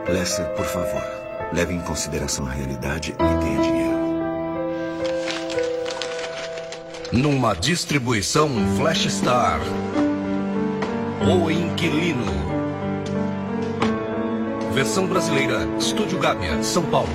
Lester, por favor, leve em consideração a realidade e tenha dinheiro. Numa distribuição Flash Star. O Inquilino. Versão brasileira, Estúdio Gávea, São Paulo.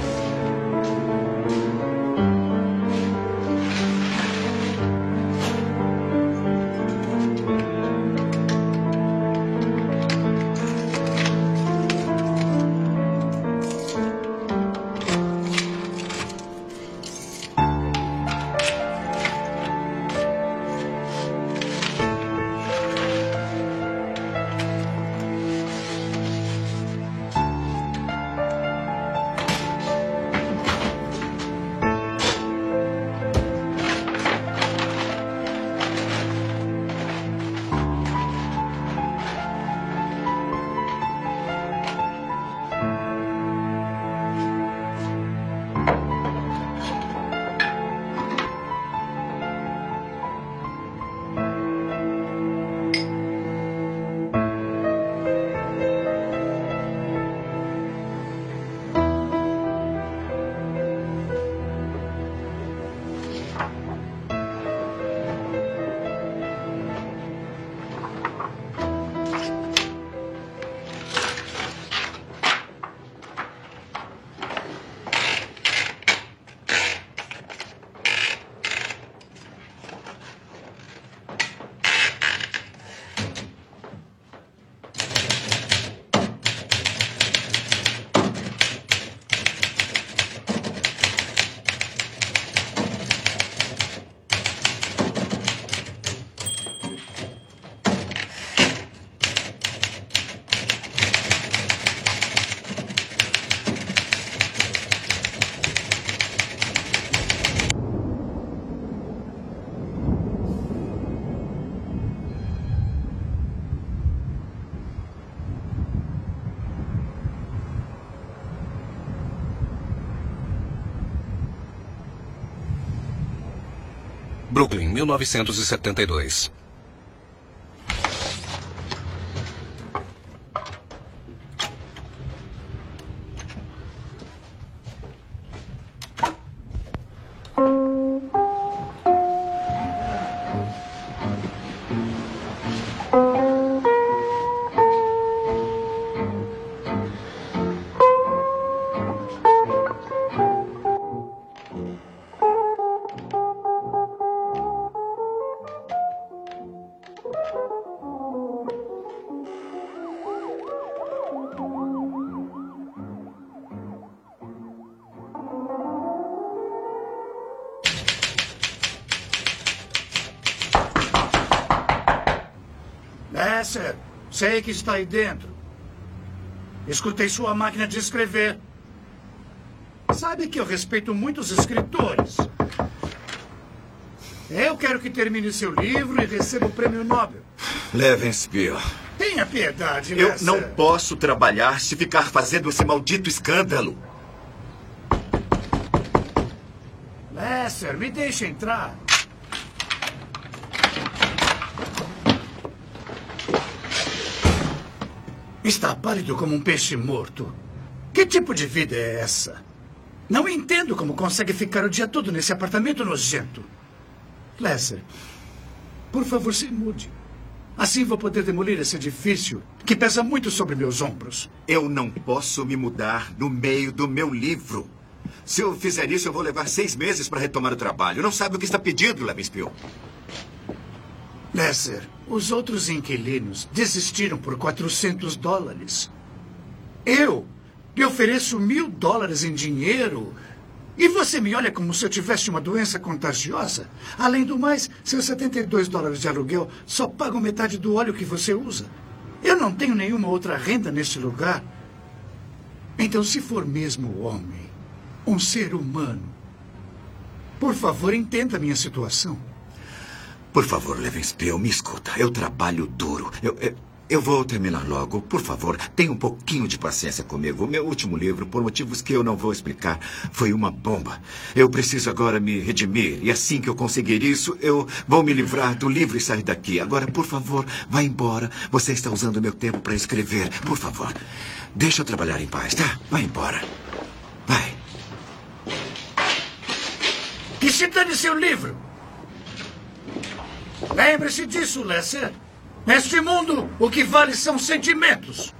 Brooklyn, 1972. Lester, sei que está aí dentro. Escutei sua máquina de escrever. Sabe que eu respeito muitos escritores. Eu quero que termine seu livro e receba o prêmio Nobel. Levenspiel. Tenha piedade, Eu Lester. não posso trabalhar se ficar fazendo esse maldito escândalo. Lester, me deixe entrar. Está pálido como um peixe morto. Que tipo de vida é essa? Não entendo como consegue ficar o dia todo nesse apartamento nojento. Lester, por favor, se mude. Assim vou poder demolir esse edifício que pesa muito sobre meus ombros. Eu não posso me mudar no meio do meu livro. Se eu fizer isso, eu vou levar 6 meses para retomar o trabalho. Não sabe o que está pedindo, Levenspiel. Lester, os outros inquilinos desistiram por $400. Eu lhe ofereço $1.000 em dinheiro e você me olha como se eu tivesse uma doença contagiosa. Além do mais, seus $72 de aluguel só pagam metade do óleo que você usa. Eu não tenho nenhuma outra renda neste lugar. Então, se for mesmo homem, um ser humano, por favor, entenda a minha situação. Por favor, Levenspiel, me escuta. Eu trabalho duro. eu vou terminar logo. Por favor, tenha um pouquinho de paciência comigo. O meu último livro, por motivos que eu não vou explicar, foi uma bomba. Eu preciso agora me redimir. E assim que eu conseguir isso, eu vou me livrar do livro e sair daqui. Agora, por favor, vá embora. Você está usando o meu tempo para escrever. Por favor, deixa eu trabalhar em paz, tá? Vai embora. Vai. Que se dane seu livro! Lembre-se disso, Lesser. Neste mundo, o que vale são sentimentos.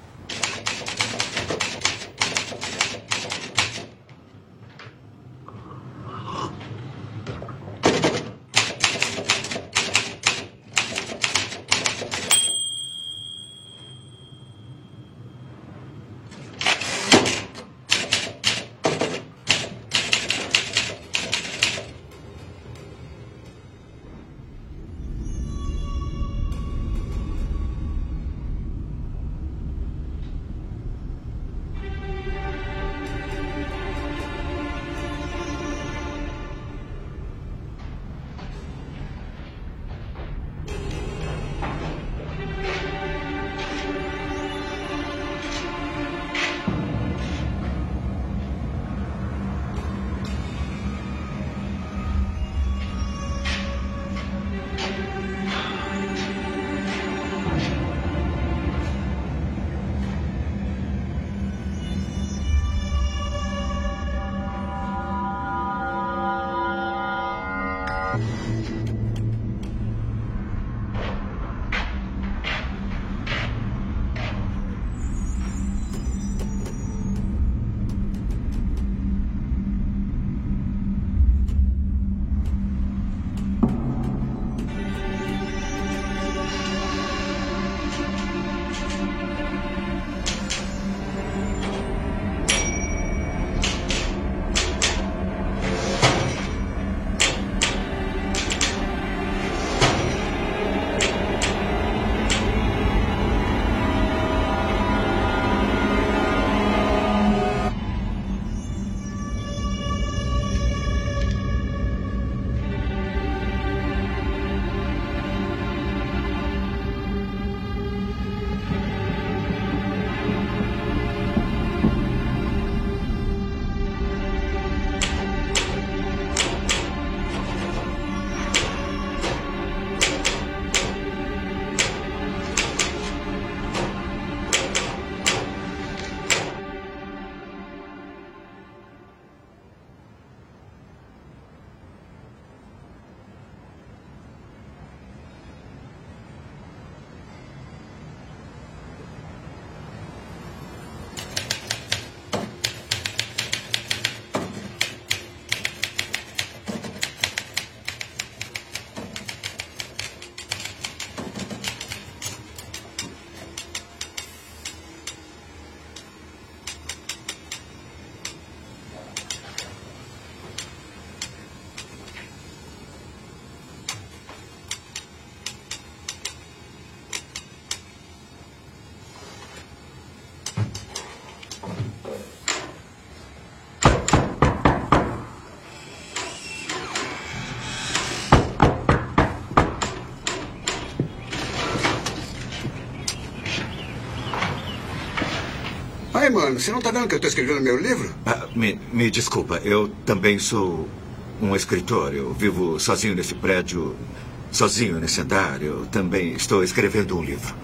Ai, mano, você não tá vendo que eu tô escrevendo meu livro? Me desculpa, eu também sou um escritor. Eu vivo sozinho nesse prédio, sozinho nesse andar. Eu também estou escrevendo um livro.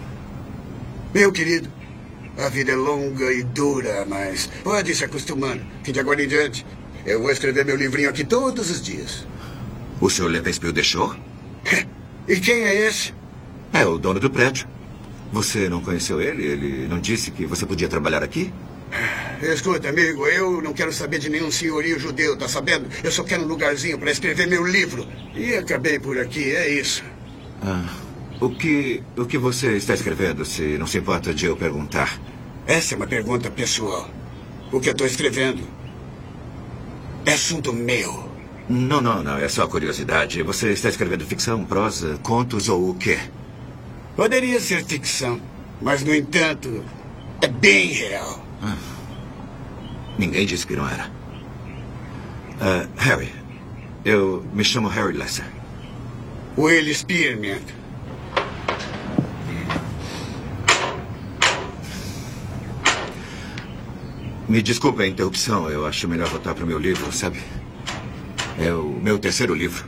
Meu querido, a vida é longa e dura, mas pode ir se acostumando, que de agora em diante eu vou escrever meu livrinho aqui todos os dias. O Sr. Levenspiel deixou? E quem é esse? É o dono do prédio. Você não conheceu ele? Ele não disse que você podia trabalhar aqui? Escuta, amigo, eu não quero saber de nenhum senhorio judeu, tá sabendo? Eu só quero um lugarzinho para escrever meu livro. E acabei por aqui, é isso. O que você está escrevendo, se não se importa de eu perguntar? Essa é uma pergunta pessoal. O que eu estou escrevendo é assunto meu. Não, é só curiosidade. Você está escrevendo ficção, prosa, contos ou o quê? Poderia ser ficção, mas, no entanto, é bem real. Ninguém disse que não era. Harry, eu me chamo Harry Lesser. Will Spearman. Me desculpe a interrupção. Eu acho melhor voltar para o meu livro, sabe? É o meu terceiro livro.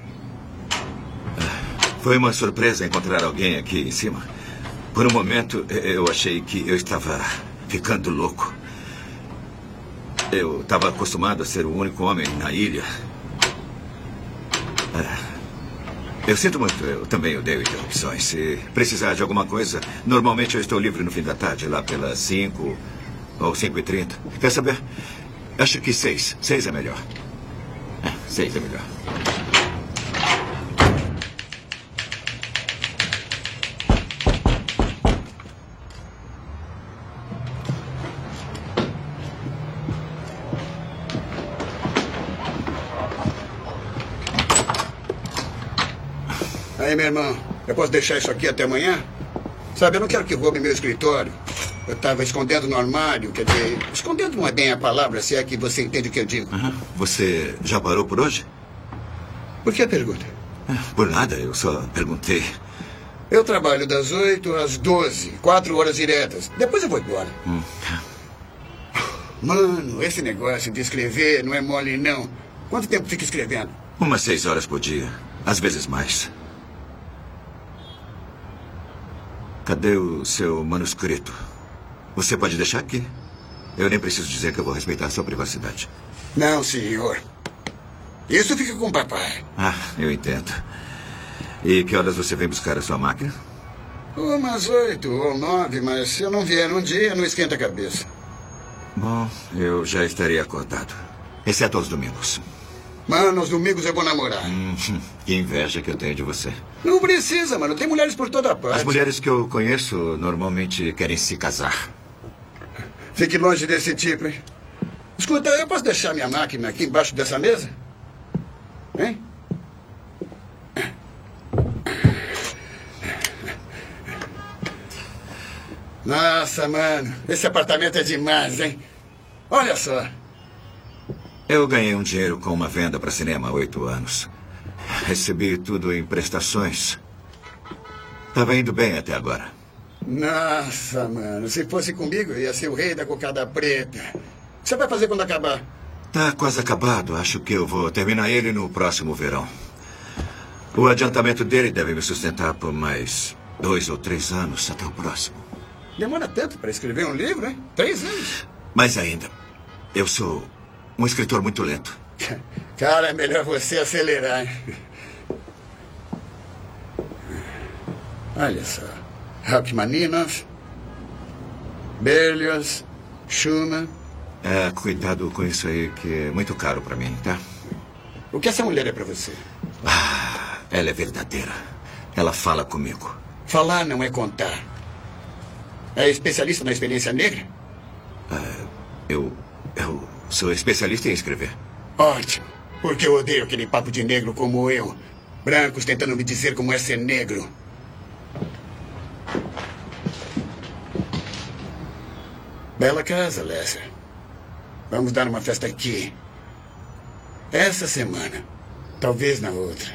Foi uma surpresa encontrar alguém aqui em cima. Por um momento, eu achei que eu estava ficando louco. Eu estava acostumado a ser o único homem na ilha. Eu sinto muito, eu também odeio interrupções. Se precisar de alguma coisa, normalmente eu estou livre no fim da tarde, lá pelas 5 ou 5h30. Quer saber? Acho que 6. 6 é melhor. 6 é melhor. Aí, meu irmão, eu posso deixar isso aqui até amanhã? Sabe, eu não quero que roube meu escritório. Eu estava escondendo no armário, quer dizer... Escondendo não é bem a palavra, se é que você entende o que eu digo. Você já parou por hoje? Por que a pergunta? Por nada, eu só perguntei. Eu trabalho das 8 às 12, 4 horas diretas. Depois eu vou embora. Mano, esse negócio de escrever não é mole, não. Quanto tempo fica escrevendo? Umas 6 horas por dia, às vezes mais. Cadê o seu manuscrito? Você pode deixar aqui. Eu nem preciso dizer que eu vou respeitar a sua privacidade. Não, senhor. Isso fica com o papai. Eu entendo. E que horas você vem buscar a sua máquina? Umas 8 ou 9, mas se eu não vier um dia, não esquenta a cabeça. Bom, eu já estaria acordado. Exceto aos domingos. Mano, aos domingos eu vou namorar. Que inveja que eu tenho de você. Não precisa, mano. Tem mulheres por toda parte. As mulheres que eu conheço normalmente querem se casar. Fique longe desse tipo, hein? Escuta, eu posso deixar minha máquina aqui embaixo dessa mesa? Hein? Nossa, mano. Esse apartamento é demais, hein? Olha só. Eu ganhei um dinheiro com uma venda para cinema há 8 anos. Recebi tudo em prestações. Estava indo bem até agora. Nossa, mano. Se fosse comigo, eu ia ser o rei da cocada preta. O que você vai fazer quando acabar? Tá quase acabado. Acho que eu vou terminar ele no próximo verão. O adiantamento dele deve me sustentar por mais 2 ou 3 anos até o próximo. Demora tanto para escrever um livro, hein? 3 anos. Mais ainda, eu sou um escritor muito lento. Cara, é melhor você acelerar, hein? Olha só. Rachmaninoff, Berlioz, Schumann. Cuidado com isso aí, que é muito caro para mim, tá? O que essa mulher é para você? Ela é verdadeira. Ela fala comigo. Falar não é contar. É especialista na experiência negra? Eu sou especialista em escrever. Ótimo. Porque eu odeio aquele papo de negro como eu. Brancos tentando me dizer como é ser negro. Bela casa, Lester. Vamos dar uma festa aqui. Essa semana. Talvez na outra.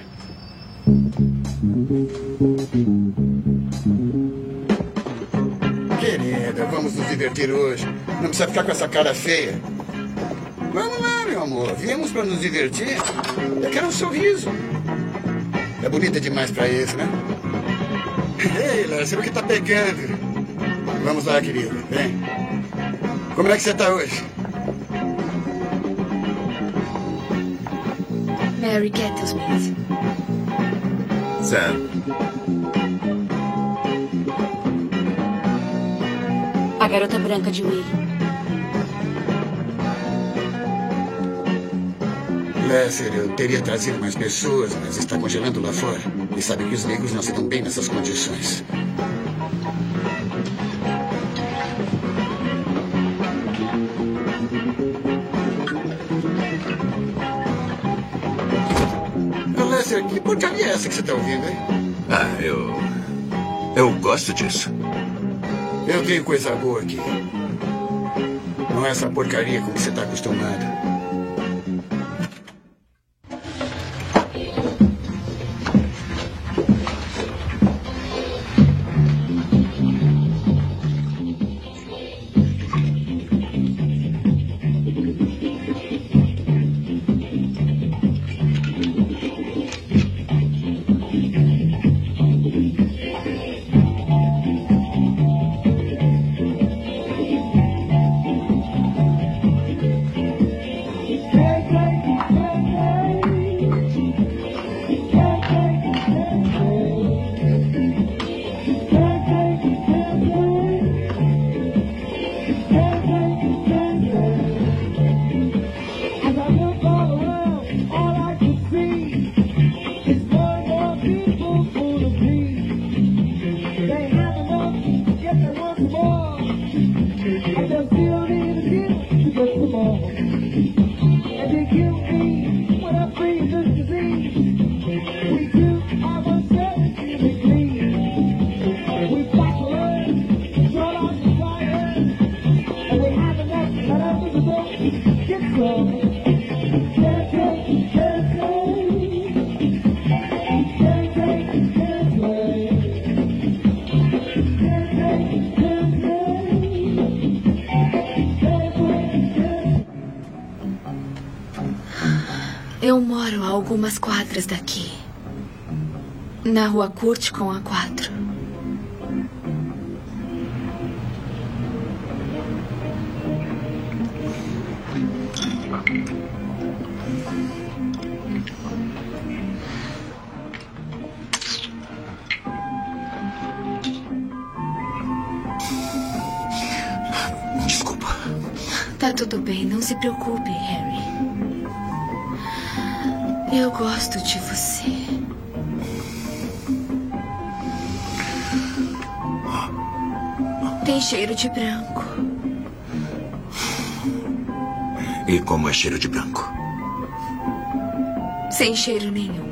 Querida, vamos nos divertir hoje. Não precisa ficar com essa cara feia. Vamos lá, meu amor. Viemos para nos divertir. Eu quero um sorriso. É bonita demais para isso, né? Ei, Lester, o que tá pegando? Vamos lá, querida. Vem. Como é que você tá hoje? Mary Kettleman. Sam. A garota branca de Will. Lester, eu teria trazido mais pessoas, mas está congelando lá fora. E sabe que os negros não se dão bem nessas condições. Lester, que porcaria é essa que você está ouvindo, hein? Eu gosto disso. Eu tenho coisa boa aqui. Não é essa porcaria com que você está acostumado. Eu moro a algumas quadras daqui. Na rua Curte com a 4. Desculpa. Tá tudo bem, não se preocupe, Harry. Eu gosto de você. Tem cheiro de branco. E como é cheiro de branco? Sem cheiro nenhum.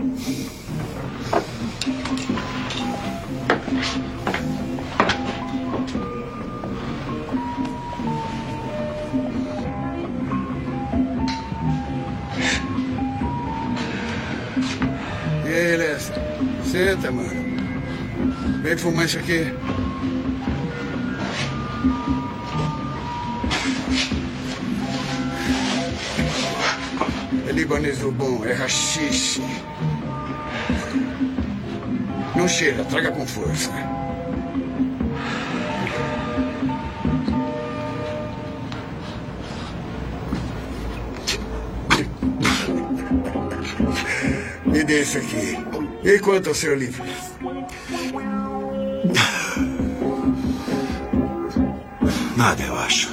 E aí, Lester? Senta, mano. Vem fumar isso aqui. É libanês do bom, é haxixe. Não cheira, traga com força. Me dê isso aqui. E quanto ao seu livro? Nada, eu acho.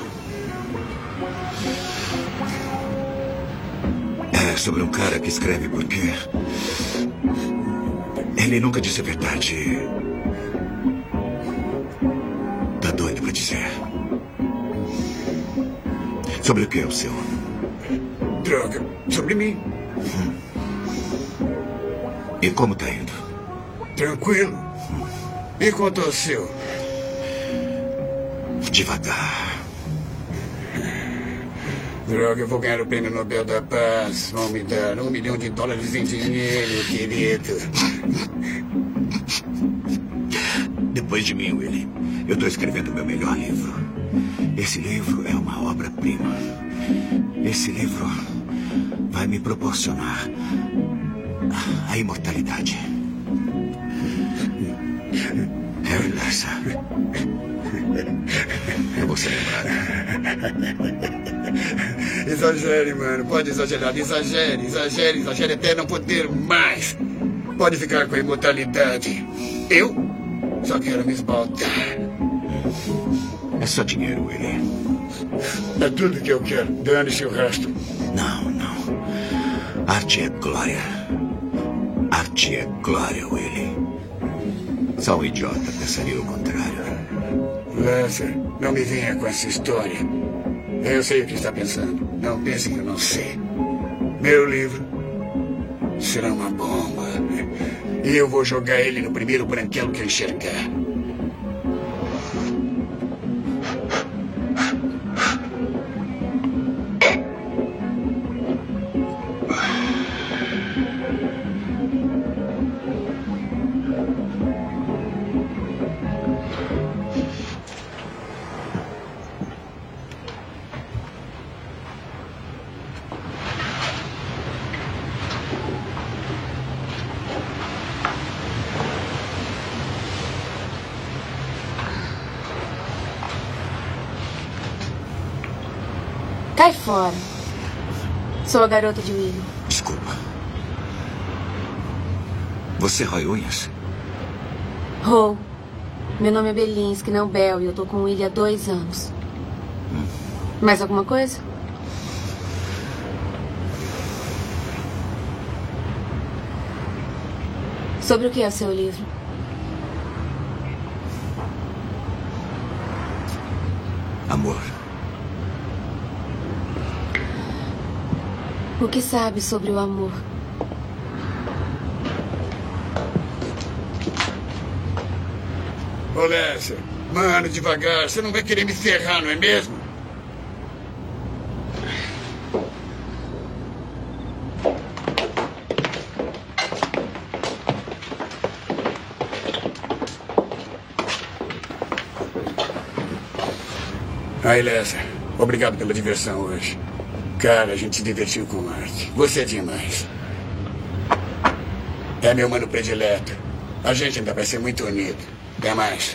É sobre um cara que escreve porque ele nunca disse a verdade. Tá doido pra dizer. Sobre o que é o seu? Droga, sobre mim. E como tá indo? Tranquilo. E quanto ao seu? Devagar. Droga, eu vou ganhar o prêmio Nobel da Paz. Vão me dar $1 milhão em dinheiro, querido. Depois de mim, Willie, eu estou escrevendo meu melhor livro. Esse livro é uma obra-prima. Esse livro vai me proporcionar a imortalidade. Harry Lester. Eu vou ser lembrado. Exagere, mano. Pode exagerar. Exagere até não poder mais. Pode ficar com a imortalidade. Eu só quero me esbaltar. É só dinheiro, Willie. É tudo que eu quero. Dane-se o resto. Não. Arte é glória. Arte é glória, Willie. Só um idiota pensaria o contrário. Lester, não me venha com essa história. Eu sei o que está pensando. Não pense que eu não sei. Meu livro será uma bomba. E eu vou jogar ele no primeiro branquelo que eu enxergar. Cai fora. Sou a garota de Willie. Desculpa. Você rói unhas? Rou. Meu nome é Belinsky, não Bell, e eu tô com o Willie há 2 anos. Mais alguma coisa? Sobre o que é o seu livro? Amor favor. O que sabe sobre o amor? Ô, Lester, mano, devagar. Você não vai querer me ferrar, não é mesmo? Aí, Lester, obrigado pela diversão hoje. Cara, a gente se divertiu com arte. Você é demais. É meu mano predileto. A gente ainda vai ser muito unido. Até mais.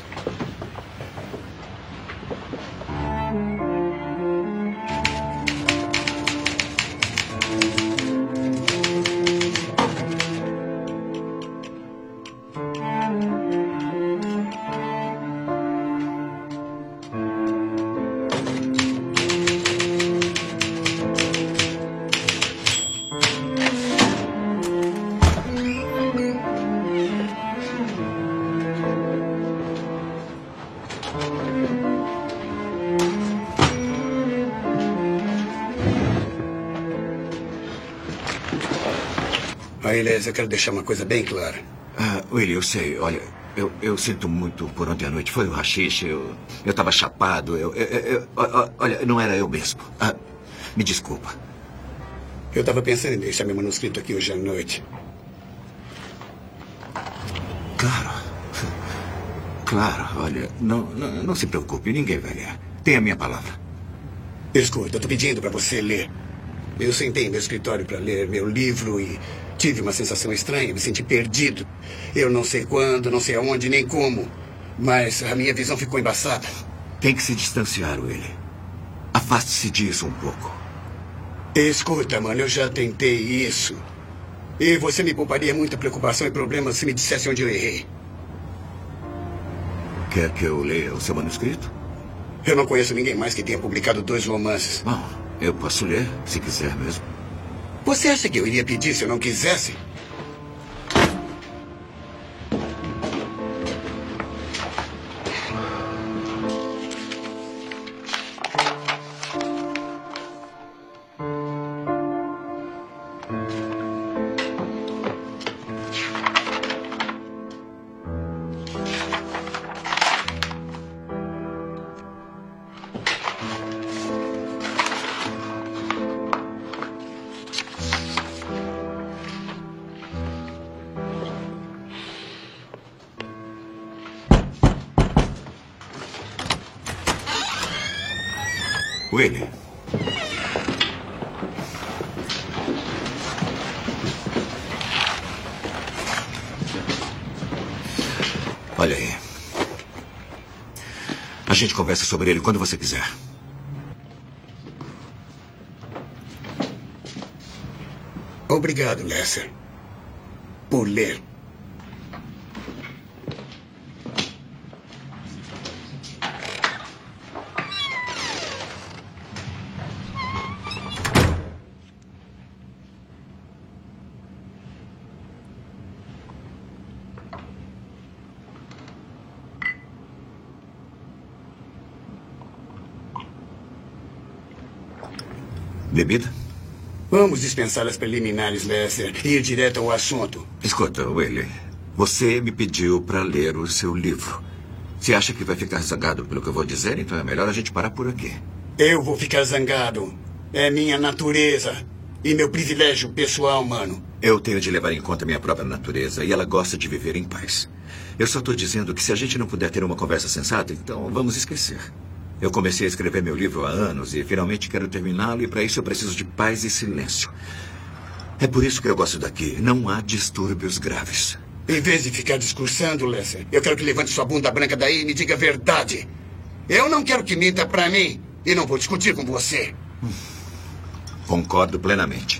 Aí, Les, eu quero deixar uma coisa bem clara. Willie, eu sei. Olha, eu sinto muito por ontem à noite. Foi o haxixe. Eu estava chapado. Olha, não era eu mesmo. Me desculpa. Eu estava pensando em deixar meu manuscrito aqui hoje à noite. Claro. Claro, olha, não se preocupe. Ninguém vai ler. Tem a minha palavra. Escuta, eu estou pedindo para você ler. Eu sentei em meu escritório para ler meu livro e tive uma sensação estranha, me senti perdido. Eu não sei quando, não sei aonde, nem como. Mas a minha visão ficou embaçada. Tem que se distanciar, Willie. Afaste-se disso um pouco. Escuta, mano, eu já tentei isso. E você me pouparia muita preocupação e problemas se me dissesse onde eu errei. Quer que eu leia o seu manuscrito? Eu não conheço ninguém mais que tenha publicado 2 romances. Bom, eu posso ler, se quiser mesmo. Você acha que eu iria pedir se eu não quisesse? Willie. Olha aí. A gente conversa sobre ele quando você quiser. Obrigado, Lester, por ler. Bebida? Vamos dispensar as preliminares, Lester, e ir direto ao assunto. Escuta, Willie. Você me pediu para ler o seu livro. Se acha que vai ficar zangado pelo que eu vou dizer, então é melhor a gente parar por aqui. Eu vou ficar zangado. É minha natureza. E meu privilégio pessoal, mano. Eu tenho de levar em conta minha própria natureza e ela gosta de viver em paz. Eu só estou dizendo que se a gente não puder ter uma conversa sensata, então vamos esquecer. Eu comecei a escrever meu livro há anos e finalmente quero terminá-lo e para isso eu preciso de paz e silêncio. É por isso que eu gosto daqui. Não há distúrbios graves. Em vez de ficar discursando, Lester, eu quero que levante sua bunda branca daí e me diga a verdade. Eu não quero que minta para mim e não vou discutir com você. Concordo plenamente.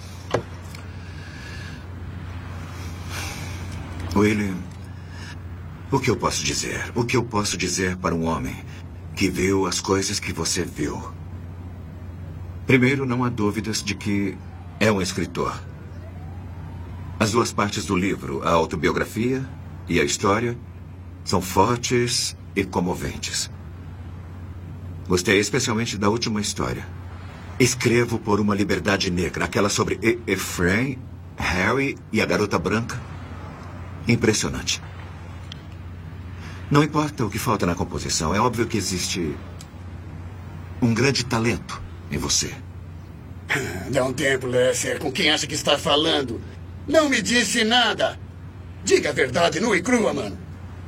Willie, o que eu posso dizer? O que eu posso dizer para um homem que viu as coisas que você viu? Primeiro, não há dúvidas de que é um escritor. As 2 partes do livro, a autobiografia e a história, são fortes e comoventes. Gostei especialmente da última história. Escrevo por uma liberdade negra. Aquela sobre Efraim, Harry e a garota branca. Impressionante. Não importa o que falta na composição. É óbvio que existe um grande talento em você. Dá um tempo, Lester. Com quem acha que está falando? Não me disse nada. Diga a verdade nua e crua, mano.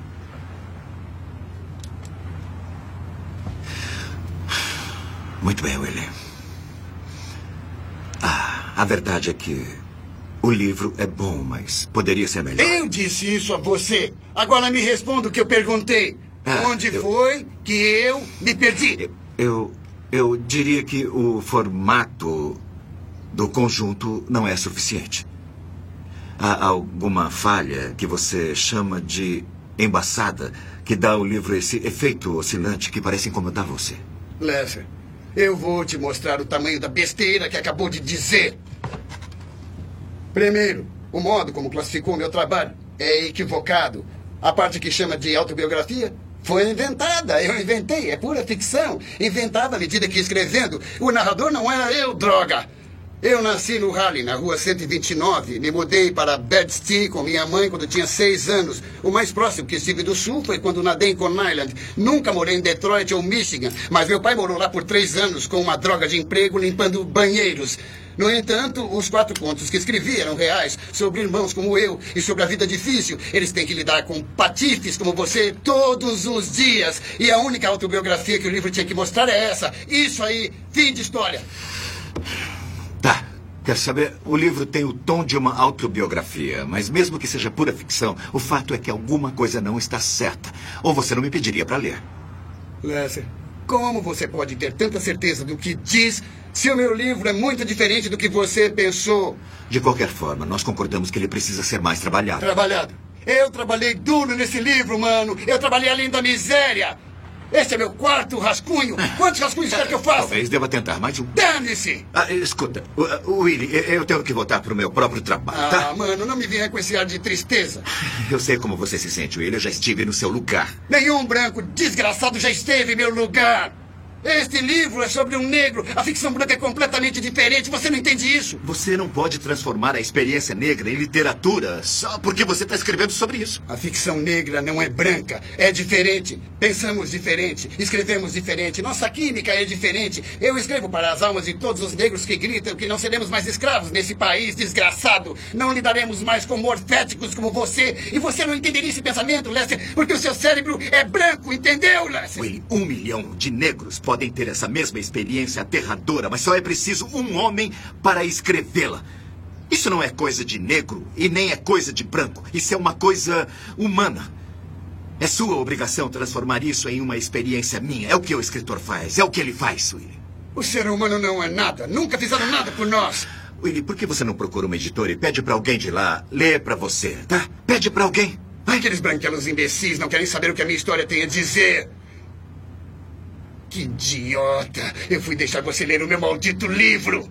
Muito bem, Willie. A verdade é que o livro é bom, mas poderia ser melhor. Eu disse isso a você. Agora me responda o que eu perguntei. Onde foi que eu me perdi? Eu diria que o formato do conjunto não é suficiente. Há alguma falha que você chama de embaçada que dá ao livro esse efeito oscilante que parece incomodar você? Lester, eu vou te mostrar o tamanho da besteira que acabou de dizer. Primeiro, o modo como classificou meu trabalho é equivocado. A parte que chama de autobiografia foi inventada. Eu inventei. É pura ficção. Inventada à medida que ia escrevendo. O narrador não era eu, droga. Eu nasci no Harlem, na rua 129. Me mudei para Bed-Stuy com minha mãe quando tinha 6 anos. O mais próximo que estive do Sul foi quando nadei em Coney Island. Nunca morei em Detroit ou Michigan, mas meu pai morou lá por 3 anos com uma droga de emprego limpando banheiros. No entanto, os 4 contos que escrevi eram reais, sobre irmãos como eu e sobre a vida difícil. Eles têm que lidar com patifes como você todos os dias. E a única autobiografia que o livro tinha que mostrar é essa. Isso aí, fim de história. Tá. Quer saber? O livro tem o tom de uma autobiografia, mas mesmo que seja pura ficção, o fato é que alguma coisa não está certa. Ou você não me pediria para ler. Lester, como você pode ter tanta certeza do que diz se o meu livro é muito diferente do que você pensou? De qualquer forma, nós concordamos que ele precisa ser mais trabalhado. Trabalhado? Eu trabalhei duro nesse livro, mano. Eu trabalhei além da miséria. Este é meu 4º rascunho. Quantos rascunhos quer que eu faça? Talvez deva tentar mais um. Dane-se! Escuta, Willie, eu tenho que voltar para o meu próprio trabalho, tá? Mano, não me venha com esse ar de tristeza. Eu sei como você se sente, Willie. Eu já estive no seu lugar. Nenhum branco desgraçado já esteve em meu lugar. Este livro é sobre um negro. A ficção branca é completamente diferente. Você não entende isso? Você não pode transformar a experiência negra em literatura só porque você está escrevendo sobre isso. A ficção negra não é branca. É diferente. Pensamos diferente. Escrevemos diferente. Nossa química é diferente. Eu escrevo para as almas de todos os negros que gritam que não seremos mais escravos nesse país desgraçado. Não lidaremos mais com morféticos como você. E você não entenderia esse pensamento, Lester, porque o seu cérebro é branco. Entendeu, Lester? Willie, 1 milhão de negros podem ter essa mesma experiência aterradora, mas só é preciso um homem para escrevê-la. Isso não é coisa de negro e nem é coisa de branco. Isso é uma coisa humana. É sua obrigação transformar isso em uma experiência minha. É o que o escritor faz. É o que ele faz, Willie. O ser humano não é nada. Nunca fizeram nada por nós. Willie, por que você não procura uma editora e pede para alguém de lá ler para você, tá? Pede para alguém. Aqueles branquelos imbecis não querem saber o que a minha história tem a dizer. Que idiota! Eu fui deixar você ler o meu maldito livro!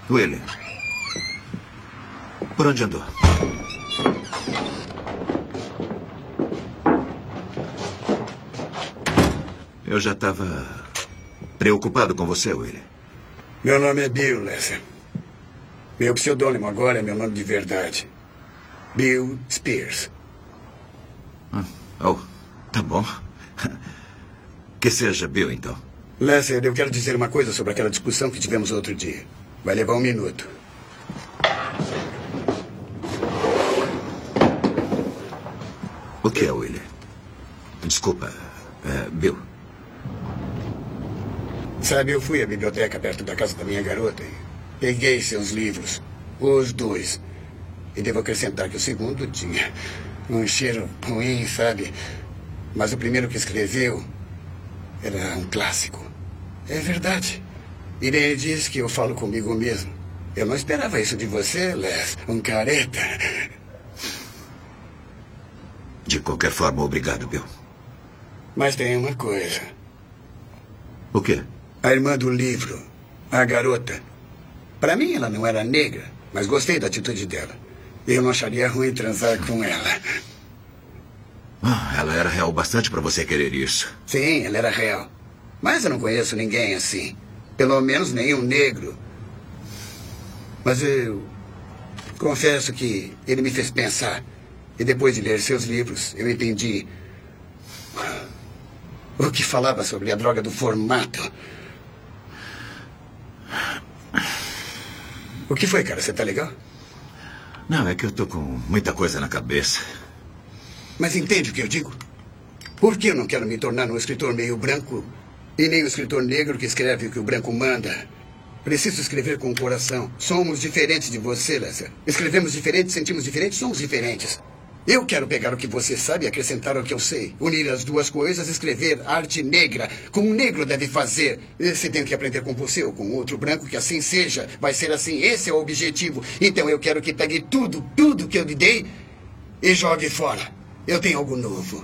Willie, por onde andou? Eu já estava preocupado com você, Willie. Meu nome é Bill, Lester. Meu pseudônimo agora é meu nome de verdade. Bill Spears. Oh, tá bom. Que seja Bill, então. Lester, eu quero dizer uma coisa sobre aquela discussão que tivemos outro dia. Vai levar 1 minuto. O que é, Willie? Desculpa, Bill. Sabe, eu fui à biblioteca perto da casa da minha garota e peguei seus livros. Os 2. E devo acrescentar que o segundo tinha um cheiro ruim, sabe? Mas o primeiro que escreveu era um clássico. É verdade. Irene diz que eu falo comigo mesmo. Eu não esperava isso de você, Les. Um careta. De qualquer forma, obrigado, Bill. Mas tem uma coisa. O quê? A irmã do livro. A garota. Para mim, ela não era negra, mas gostei da atitude dela. Eu não acharia ruim transar com ela. Ela era real bastante para você querer isso. Sim, ela era real. Mas eu não conheço ninguém assim. Pelo menos nenhum negro. Mas eu confesso que ele me fez pensar. E depois de ler seus livros, eu entendi o que falava sobre a droga do formato. O que foi, cara? Você tá legal? Não, é que eu tô com muita coisa na cabeça. Mas entende o que eu digo? Por que eu não quero me tornar um escritor meio branco e nem um escritor negro que escreve o que o branco manda? Preciso escrever com o coração. Somos diferentes de você, Lester. Escrevemos diferentes, sentimos diferentes, somos diferentes. Eu quero pegar o que você sabe e acrescentar o que eu sei. Unir as duas coisas, escrever arte negra, como um negro deve fazer. Se tem que aprender com você ou com outro branco, que assim seja. Vai ser assim, esse é o objetivo. Então eu quero que pegue tudo que eu lhe dei e jogue fora. Eu tenho algo novo.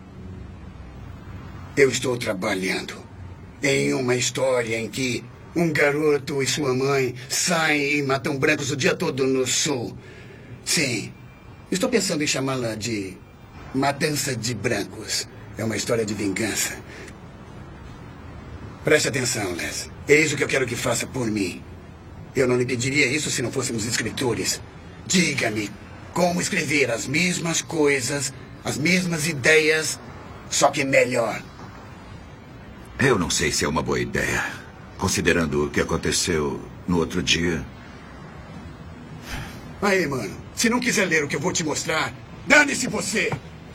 Eu estou trabalhando em uma história em que um garoto e sua mãe saem e matam brancos o dia todo no sul. Sim. Estou pensando em chamá-la de Matança de Brancos. É uma história de vingança. Preste atenção, Les. Eis o que eu quero que faça por mim. Eu não lhe pediria isso se não fôssemos escritores. Diga-me como escrever as mesmas coisas, as mesmas ideias, só que melhor. Eu não sei se é uma boa ideia. Considerando o que aconteceu no outro dia. Aí, mano, se não quiser ler o que eu vou te mostrar, dane-se você!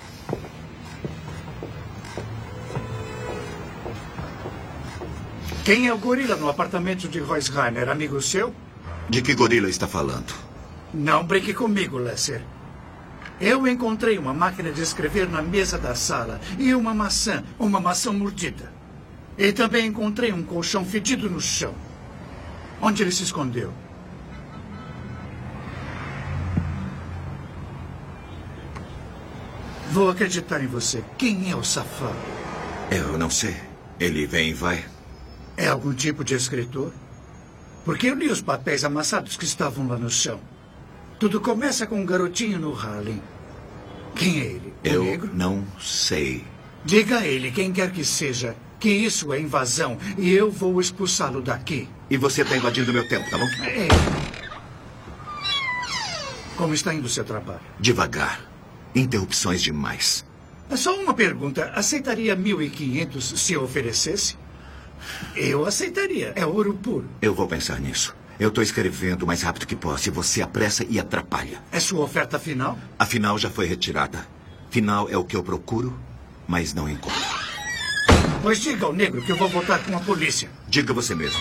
Quem é o gorila no apartamento de Royce Rainer? Amigo seu? De que gorila está falando? Não brinque comigo, Lester. Eu encontrei uma máquina de escrever na mesa da sala e uma maçã mordida. E também encontrei um colchão fedido no chão. Onde ele se escondeu? Vou acreditar em você. Quem é o safado? Eu não sei. Ele vem e vai. É algum tipo de escritor? Porque eu li os papéis amassados que estavam lá no chão. Tudo começa com um garotinho no Harlem. Quem é ele? O negro? Não sei. Diga a ele, quem quer que seja, que isso é invasão e eu vou expulsá-lo daqui. E você está invadindo meu tempo, tá bom? É. Como está indo o seu trabalho? Devagar. Interrupções demais. É só uma pergunta. Aceitaria 1.500 se eu oferecesse? Eu aceitaria. É ouro puro. Eu vou pensar nisso. Eu estou escrevendo o mais rápido que posso e você apressa e atrapalha. É sua oferta final? A final já foi retirada. Final é o que eu procuro, mas não encontro. Pois diga ao negro que eu vou voltar com a polícia. Diga você mesmo.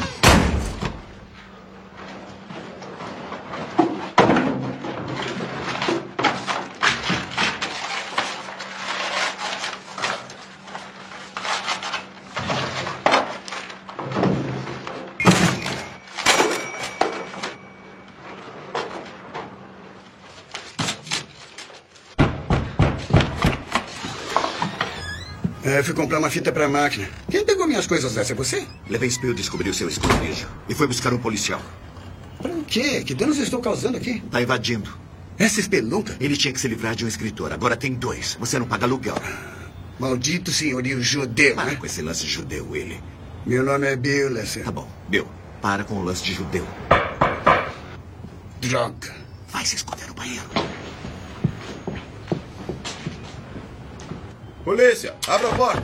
Eu fui comprar uma fita para a máquina. Quem pegou minhas coisas dessa? É você? Levenspiel descobriu seu esconderijo e foi buscar um policial. Para o quê? Que danos eu estou causando aqui? Está invadindo. Essa espelunca? Ele tinha que se livrar de um escritor. Agora tem 2. Você não paga aluguel. Maldito senhorio judeu, Para né? com esse lance judeu, Willie. Meu nome é Bill Lesser. Tá bom. Bill, para com o lance de judeu. Droga. Vai se esconder no banheiro. Polícia, abra a porta.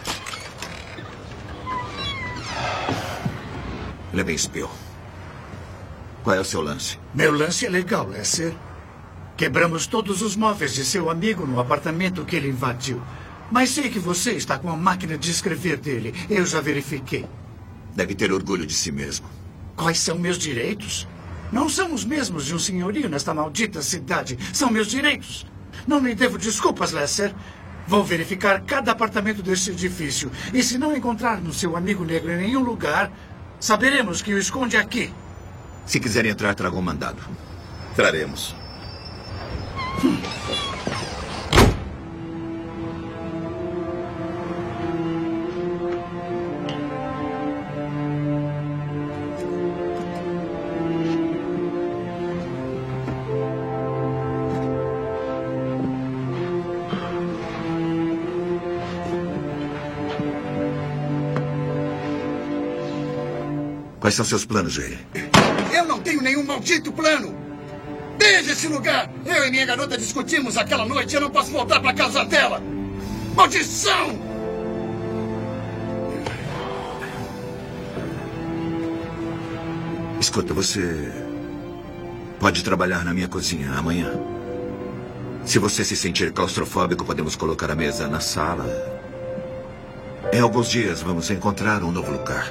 Levem Bill. Qual é o seu lance? Meu lance é legal, Lesser. Quebramos todos os móveis de seu amigo no apartamento que ele invadiu. Mas sei que você está com a máquina de escrever dele. Eu já verifiquei. Deve ter orgulho de si mesmo. Quais são meus direitos? Não são os mesmos de um senhorio nesta maldita cidade. São meus direitos. Não lhe devo desculpas, Lesser. Vou verificar cada apartamento deste edifício. E se não encontrarmos seu amigo negro em nenhum lugar, saberemos que o esconde aqui. Se quiser entrar, traga um mandado. Traremos. Quais são seus planos, Willie? Eu não tenho nenhum maldito plano. Desde esse lugar, eu e minha garota discutimos aquela noite. Eu não posso voltar para casa dela. Maldição! Escuta, você pode trabalhar na minha cozinha amanhã. Se você se sentir claustrofóbico, podemos colocar a mesa na sala. Em alguns dias, vamos encontrar um novo lugar.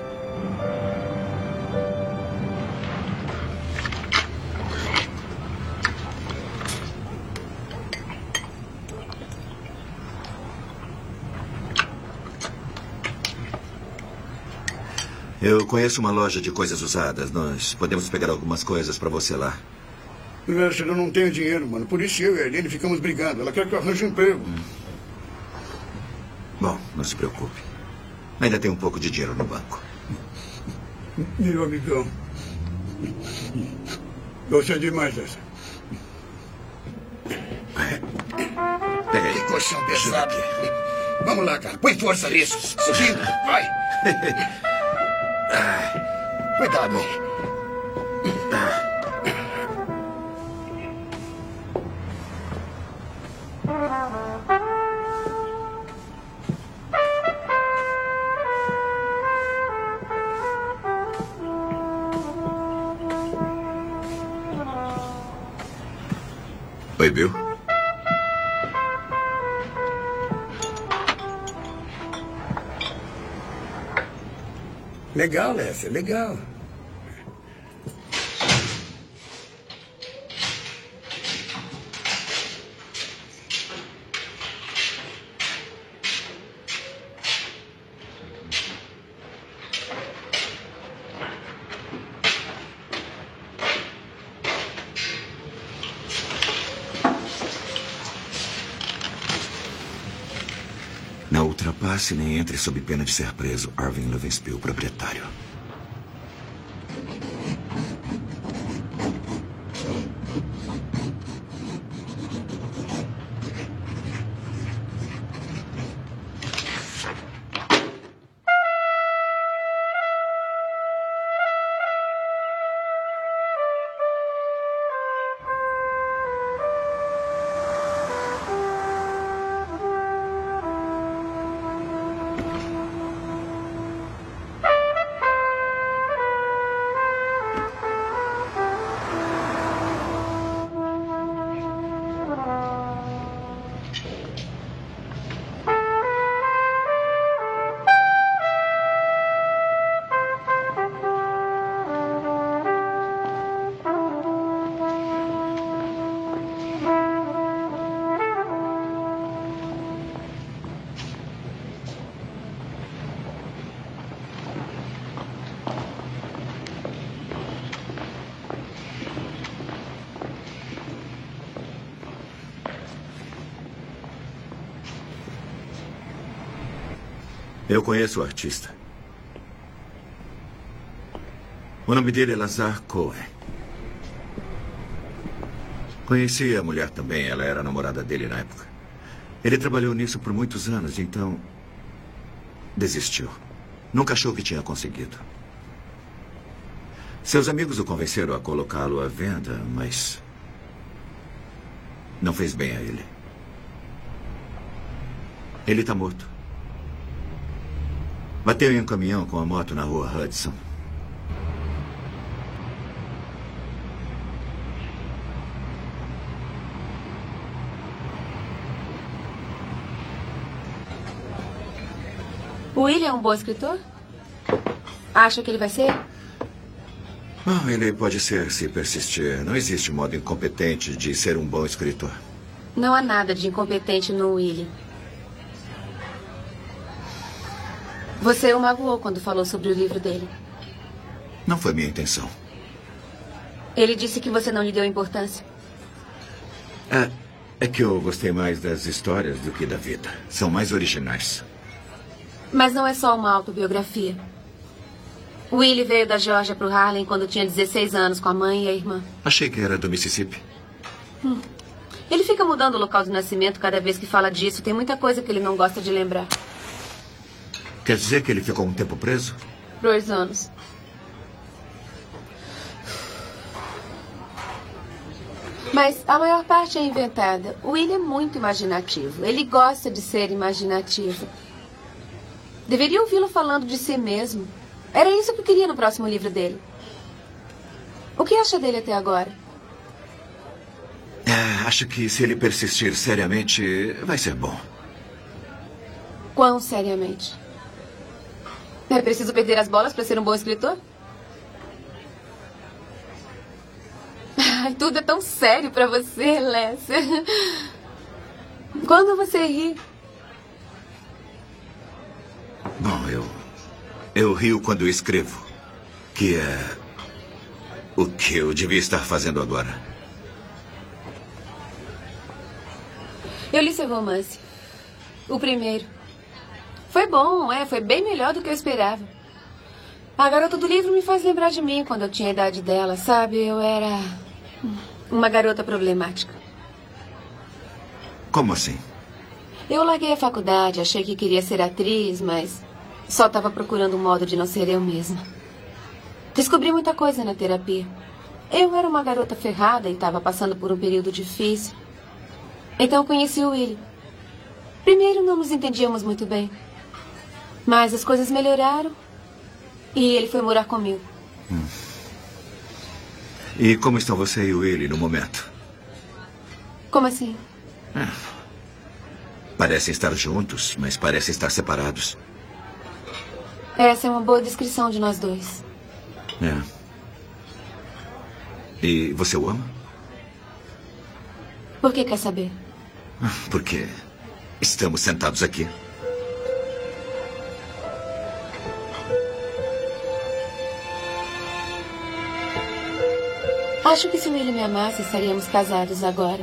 Eu conheço uma loja de coisas usadas. Nós podemos pegar algumas coisas para você lá. Lester, eu não tenho dinheiro, mano. Por isso eu e a Aline ficamos brigando. Ela quer que eu arranje um emprego. Bom, não se preocupe. Ainda tem um pouco de dinheiro no banco. Meu amigão. Você é demais, Lester. Pega aí. Que colchão pesado. Vamos lá, cara. Põe força nisso. Subindo. Vai. Cuidado. Oi, Bill. Legal, Lester. Legal. Não ultrapasse nem entre sob pena de ser preso. Arvin Levenspiel, proprietário. Eu conheço o artista. O nome dele é Lazar Cohen. Conheci a mulher também. Ela era a namorada dele na época. Ele trabalhou nisso por muitos anos, então desistiu. Nunca achou que tinha conseguido. Seus amigos o convenceram a colocá-lo à venda, mas não fez bem a ele. Ele está morto. Bateu em um caminhão com a moto na rua Hudson. O William é um bom escritor? Acha que ele vai ser? Bom, ele pode ser se persistir. Não existe modo incompetente de ser um bom escritor. Não há nada de incompetente no William. Você o magoou quando falou sobre o livro dele. Não foi minha intenção. Ele disse que você não lhe deu importância. É que eu gostei mais das histórias do que da vida. São mais originais. Mas não é só uma autobiografia. O Willie veio da Geórgia para o Harlem quando tinha 16 anos com a mãe e a irmã. Achei que era do Mississippi. Ele fica mudando o local de nascimento cada vez que fala disso. Tem muita coisa que ele não gosta de lembrar. Quer dizer que ele ficou um tempo preso? 2 anos. Mas a maior parte é inventada. O Willie é muito imaginativo. Ele gosta de ser imaginativo. Deveria ouvi-lo falando de si mesmo. Era isso que eu queria no próximo livro dele. O que acha dele até agora? Acho que se ele persistir seriamente, vai ser bom. Quão seriamente? É preciso perder as bolas para ser um bom escritor? Ai, tudo é tão sério para você, Les. Quando você ri? Bom, eu rio quando escrevo, que é o que eu devia estar fazendo agora. Eu li seu romance. O primeiro. Foi bom, foi bem melhor do que eu esperava. A garota do livro me faz lembrar de mim quando eu tinha a idade dela, sabe? Eu era uma garota problemática. Como assim? Eu larguei a faculdade, achei que queria ser atriz, mas só estava procurando um modo de não ser eu mesma. Descobri muita coisa na terapia. Eu era uma garota ferrada e estava passando por um período difícil. Então conheci o Willie. Primeiro não nos entendíamos muito bem. Mas as coisas melhoraram e ele foi morar comigo. E como estão você e o Willie no momento? Como assim? Parecem estar juntos, mas parecem estar separados. Essa é uma boa descrição de nós dois. E você o ama? Por que quer saber? Porque estamos sentados aqui. Acho que se o Willie me amasse, estaríamos casados agora.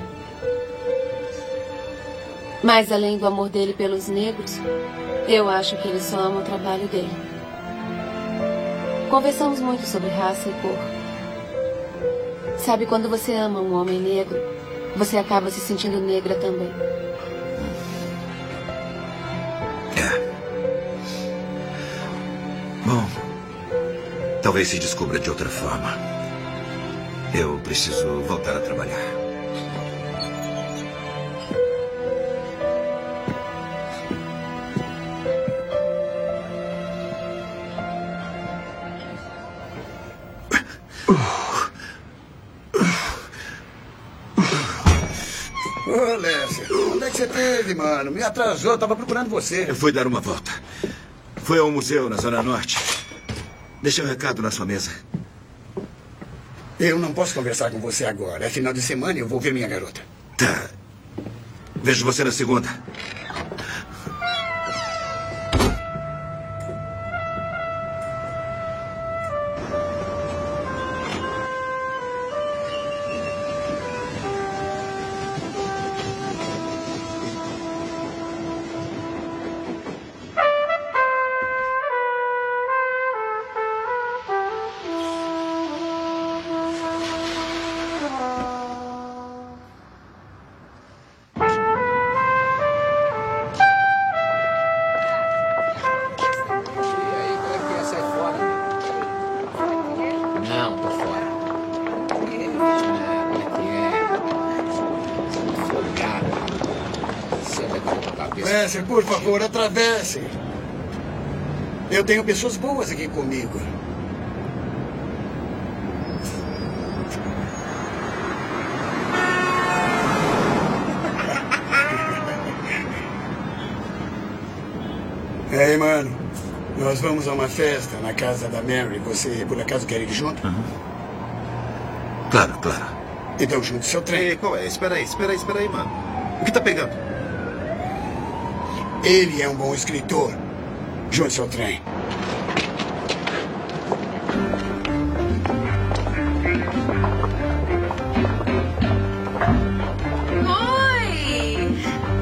Mas além do amor dele pelos negros, eu acho que ele só ama o trabalho dele. Conversamos muito sobre raça e cor. Sabe, quando você ama um homem negro, você acaba se sentindo negra também. Bom, talvez se descubra de outra forma. Eu preciso voltar a trabalhar. Ô, Lester, onde é que você esteve, mano? Me atrasou, eu tava procurando você. Eu fui dar uma volta. Fui ao museu na Zona Norte. Deixei um recado na sua mesa. Eu não posso conversar com você agora. É final de semana e eu vou ver minha garota. Tá. Vejo você na segunda. Lester, por favor, atravesse. Eu tenho pessoas boas aqui comigo. Ei, mano. Nós vamos a uma festa na casa da Mary. Você, por acaso, quer ir junto? Claro, claro. Então, junte seu trem. Ei, qual é? Espera aí, mano. O que tá pegando? Ele é um bom escritor. Junte seu trem. Oi!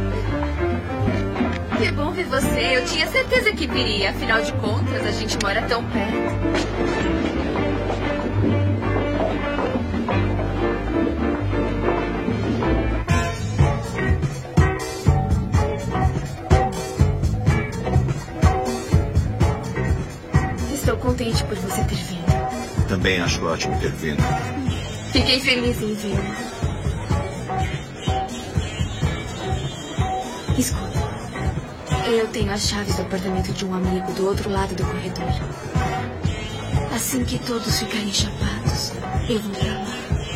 Que bom ver você. Eu tinha certeza que viria. Afinal de contas, a gente mora tão perto. Estou contente por você ter vindo. Também acho ótimo ter vindo. Fiquei feliz em vir. Escuta, eu tenho as chaves do apartamento de um amigo do outro lado do corredor. Assim que todos ficarem chapados, eu vou pra lá.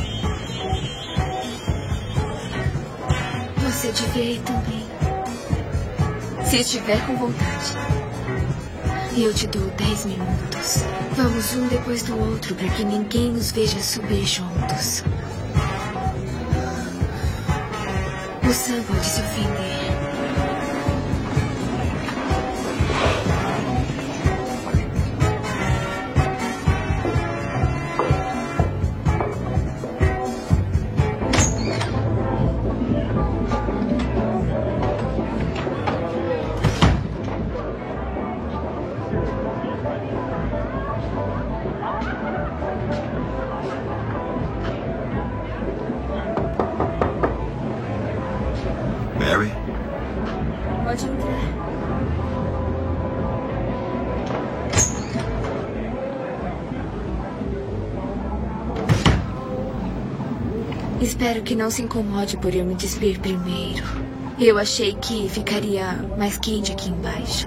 Você devia ir também. Se estiver com vontade. Eu te dou 10 minutos. Vamos um depois do outro para que ninguém nos veja subir juntos. O Sam pode se ofender. Mary? Pode entrar. Espero que não se incomode por eu me despir primeiro. Eu achei que ficaria mais quente aqui embaixo.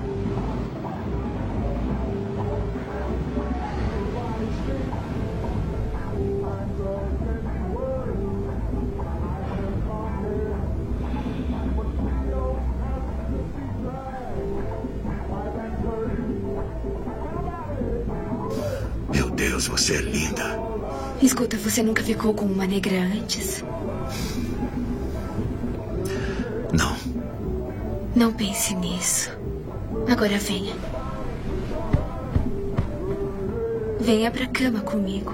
Meu Deus, você é linda. Escuta, você nunca ficou com uma negra antes? Não. Não pense nisso. Agora venha. Venha pra cama comigo.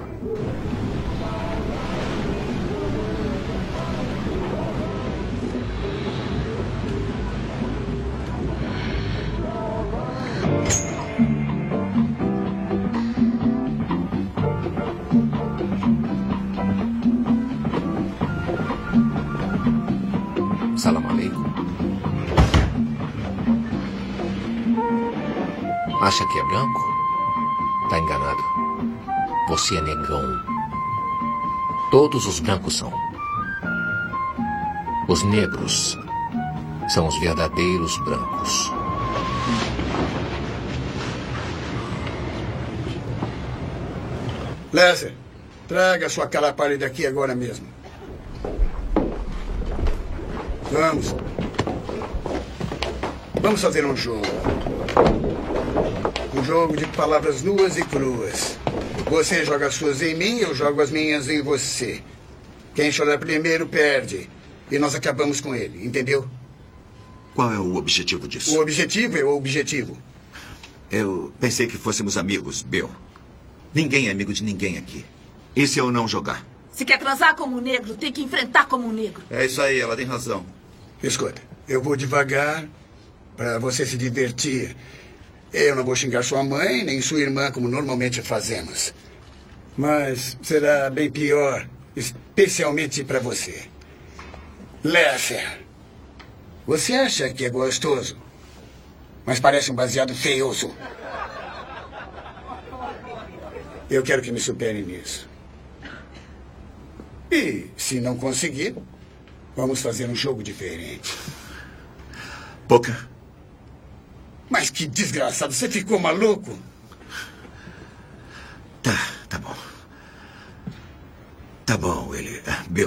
Salam aleikum. Acha que é branco? Tá enganado. Você é negão. Todos os brancos são. Os negros são os verdadeiros brancos. Lester, traga sua cara pálida aqui agora mesmo. Vamos fazer um jogo. Um jogo de palavras nuas e cruas. Você joga as suas em mim, eu jogo as minhas em você. Quem chorar primeiro perde. E nós acabamos com ele, entendeu? Qual é o objetivo disso? O objetivo é o objetivo. Eu pensei que fôssemos amigos, Bill. Ninguém é amigo de ninguém aqui. E se eu não jogar? Se quer transar como um negro, tem que enfrentar como um negro. É isso aí, ela tem razão. Escuta, eu vou devagar para você se divertir. Eu não vou xingar sua mãe nem sua irmã como normalmente fazemos. Mas será bem pior, especialmente para você. Lester, você acha que é gostoso, mas parece um baseado feioso. Eu quero que me supere nisso. E, se não conseguir, vamos fazer um jogo diferente. Pouca? Mas que desgraçado, você ficou maluco? Tá bom. Tá bom, Willie.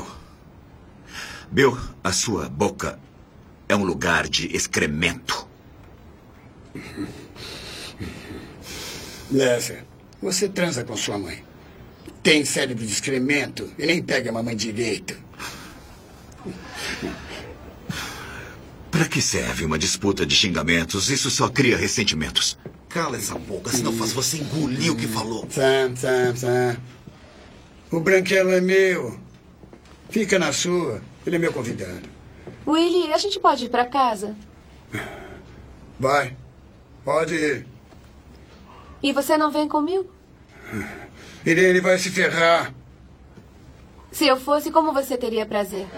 Bill, a sua boca é um lugar de excremento. Lester, você transa com sua mãe. Tem cérebro de excremento e nem pega a mamãe direito. Para que serve uma disputa de xingamentos? Isso só cria ressentimentos. Cala essa boca, senão faço você engolir o que falou. Sam. O Branquelo é meu. Fica na sua. Ele é meu convidado. Willie, a gente pode ir pra casa? Vai. Pode ir. E você não vem comigo? Irene vai se ferrar. Se eu fosse, como você teria prazer?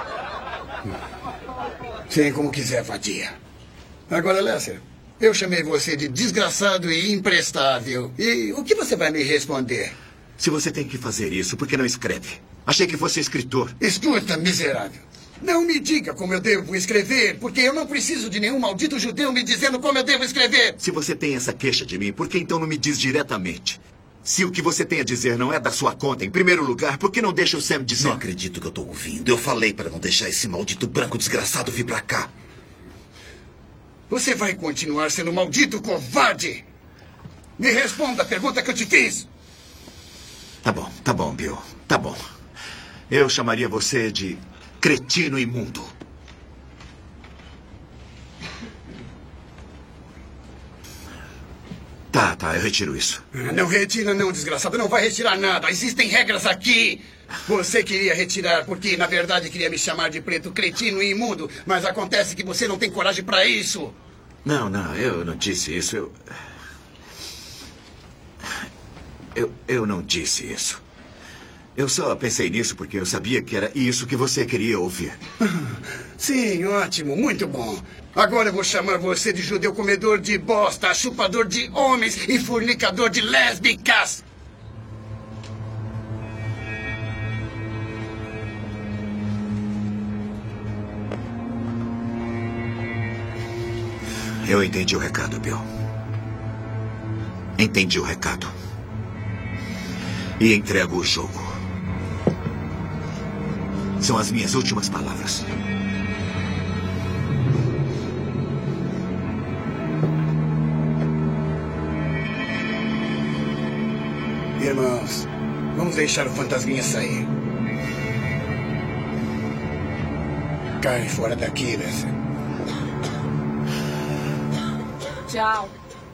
Sim, como quiser, vadia. Agora, Lester, eu chamei você de desgraçado e imprestável. E o que você vai me responder? Se você tem que fazer isso, por que não escreve? Achei que fosse escritor. Escuta, miserável. Não me diga como eu devo escrever, porque eu não preciso de nenhum maldito judeu me dizendo como eu devo escrever. Se você tem essa queixa de mim, por que então não me diz diretamente? Se o que você tem a dizer não é da sua conta, em primeiro lugar, por que não deixa o Sam dizer? Não acredito que eu tô ouvindo. Eu falei para não deixar esse maldito branco desgraçado vir pra cá. Você vai continuar sendo um maldito covarde. Me responda a pergunta que eu te fiz. Tá bom, Bill. Tá bom. Eu chamaria você de cretino imundo. Tá, eu retiro isso. Não retira não, desgraçado. Não vai retirar nada. Existem regras aqui. Você queria retirar porque, na verdade, queria me chamar de preto cretino e imundo. Mas acontece que você não tem coragem para isso. Não, eu não disse isso. Eu não disse isso. Eu só pensei nisso porque eu sabia que era isso que você queria ouvir. Sim, ótimo, muito bom. Agora eu vou chamar você de judeu comedor de bosta, chupador de homens e fornicador de lésbicas. Eu entendi o recado, Bill. Entendi o recado. E entrego o jogo. São as minhas últimas palavras. Irmãos, vamos deixar o fantasminha sair. Cai fora daqui, Lester. Tchau.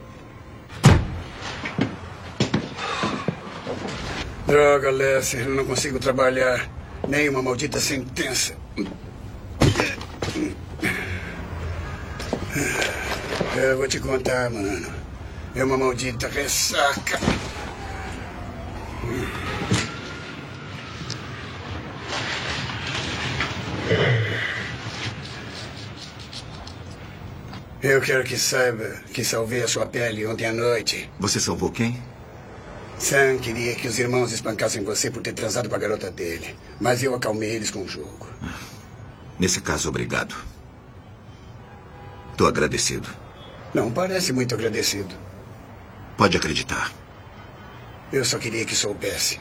Droga, Lester, eu não consigo trabalhar. Nem uma maldita sentença. Eu vou te contar, mano. É uma maldita ressaca. Eu quero que saiba que salvei a sua pele ontem à noite. Você salvou quem? Sam queria que os irmãos espancassem você por ter transado com a garota dele. Mas eu acalmei eles com o jogo. Nesse caso, obrigado. Estou agradecido. Não parece muito agradecido. Pode acreditar. Eu só queria que soubesse.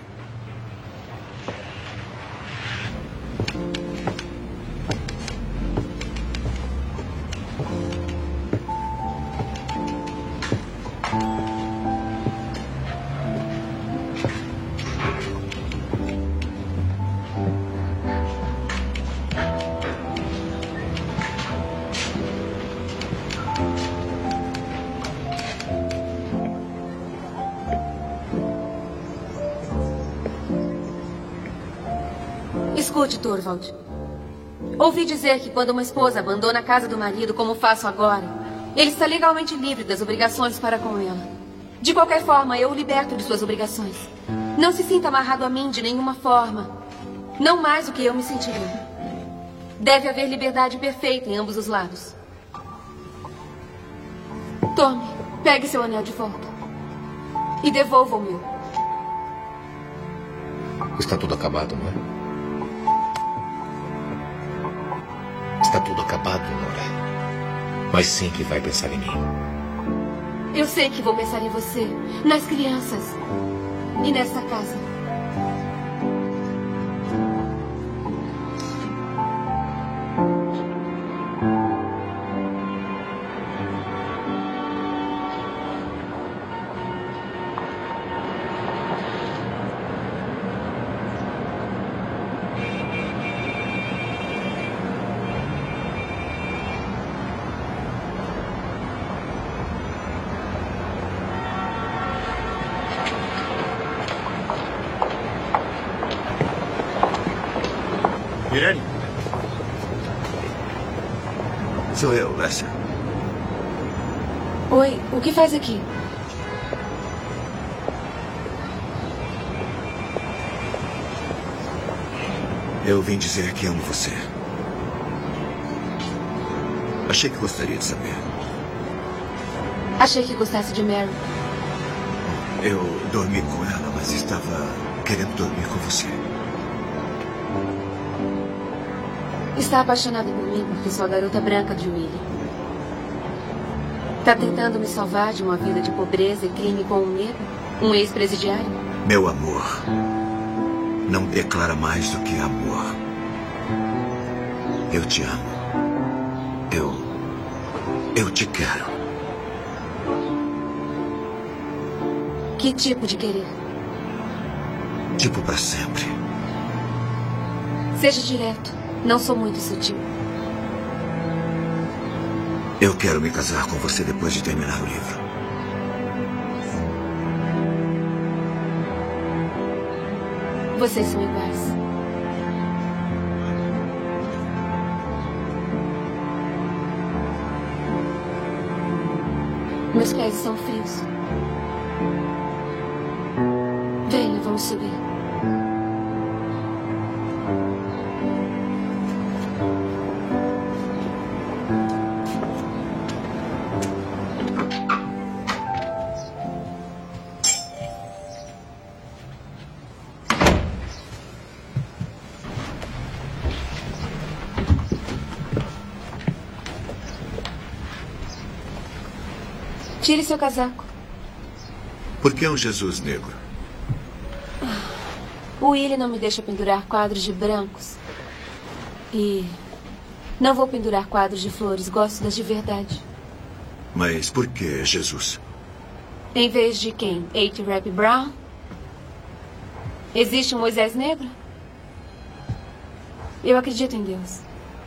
Escute, Torvald. Ouvi dizer que quando uma esposa abandona a casa do marido, como faço agora, ele está legalmente livre das obrigações para com ela. De qualquer forma, eu o liberto de suas obrigações. Não se sinta amarrado a mim de nenhuma forma. Não mais do que eu me sentiria. Deve haver liberdade perfeita em ambos os lados. Tome, pegue seu anel de volta. E devolva o meu. Está tudo acabado, não é? Está tudo acabado, Nora. mas sim que vai pensar em mim. Eu sei que vou pensar em você, nas crianças e nesta casa. Irene? Sou eu, Lester. Oi, o que faz aqui? Eu vim dizer que amo você. Achei que gostaria de saber. Achei que gostasse de Mary. Eu dormi com ela, mas estava querendo dormir com você. Está apaixonado por mim porque sou a garota branca de Willie. Está tentando me salvar de uma vida de pobreza e crime com um negro? Um ex-presidiário? Meu amor não declara mais do que amor. Eu te amo. Eu te quero. Que tipo de querer? Tipo pra sempre. Seja direto. Não sou muito sutil. Eu quero me casar com você depois de terminar o livro. Vocês são iguais. Meus pés estão frios. Venha, vamos subir. Tire seu casaco. Por que um Jesus negro? O Willie não me deixa pendurar quadros de brancos. E não vou pendurar quadros de flores. Gosto das de verdade. Mas por que Jesus? Em vez de quem? A.T. Brown? Existe um Moisés negro? Eu acredito em Deus.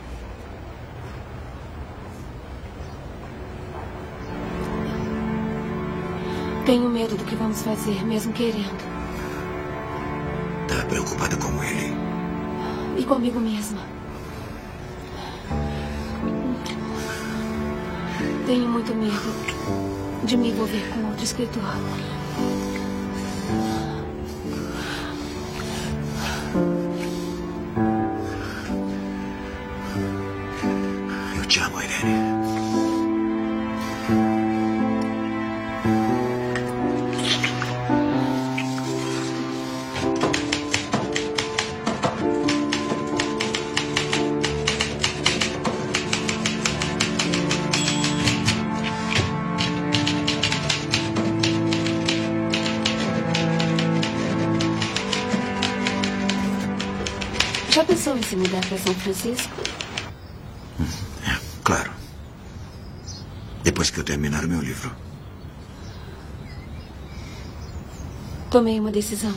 Tenho medo do que vamos fazer, mesmo querendo. Está preocupada com ele? E comigo mesma. Tenho muito medo de me envolver com outro escritor. Eu te amo, Irene. Já pensou em se mudar para São Francisco? Claro. Depois que eu terminar o meu livro. Tomei uma decisão.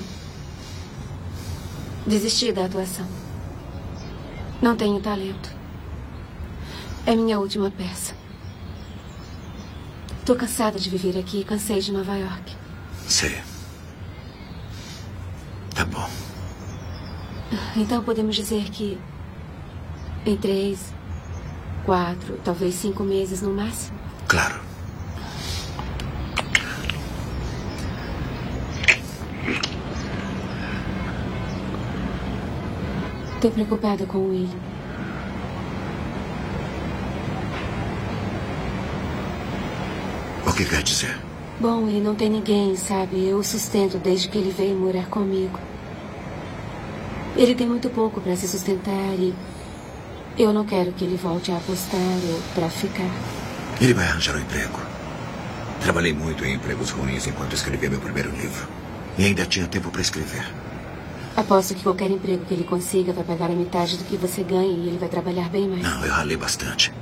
Desisti da atuação. Não tenho talento. É minha última peça. Estou cansada de viver aqui e cansei de Nova York. Sei. Tá bom. Então podemos dizer que em 3, 4, talvez 5 meses no máximo? Claro. Estou preocupada com o William. O que quer dizer? Bom, ele não tem ninguém, sabe? Eu o sustento desde que ele veio morar comigo. Ele tem muito pouco para se sustentar e eu não quero que ele volte a apostar ou traficar. Ele vai arranjar um emprego. Trabalhei muito em empregos ruins enquanto escrevia meu primeiro livro. E ainda tinha tempo para escrever. Aposto que qualquer emprego que ele consiga vai pagar a metade do que você ganha e ele vai trabalhar bem mais. Não, eu ralei bastante.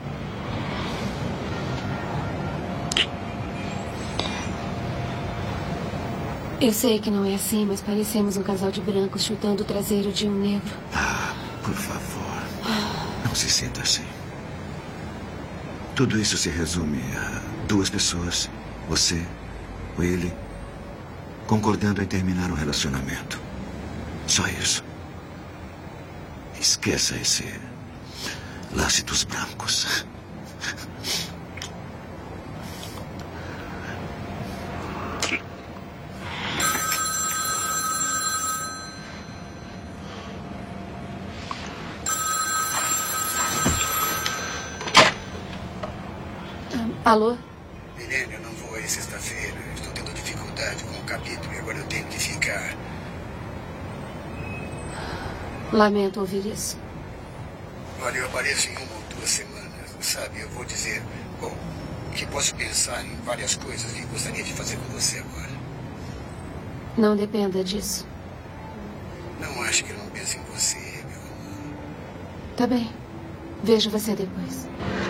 Eu sei que não é assim, mas parecemos um casal de brancos chutando o traseiro de um negro. Ah, por favor. Não se sinta assim. Tudo isso se resume a duas pessoas, você, ele, concordando em terminar um relacionamento. Só isso. Esqueça esse lance dos brancos. Alô? Milene, eu não vou aí sexta-feira. Estou tendo dificuldade com o capítulo e agora eu tenho que ficar. Lamento ouvir isso. Olha, eu apareço em 1 ou 2 semanas, sabe? Eu vou dizer, bom, que posso pensar em várias coisas que gostaria de fazer com você agora. Não dependa disso. Não acho que eu não pense em você, meu amor. Tá bem. Vejo você depois.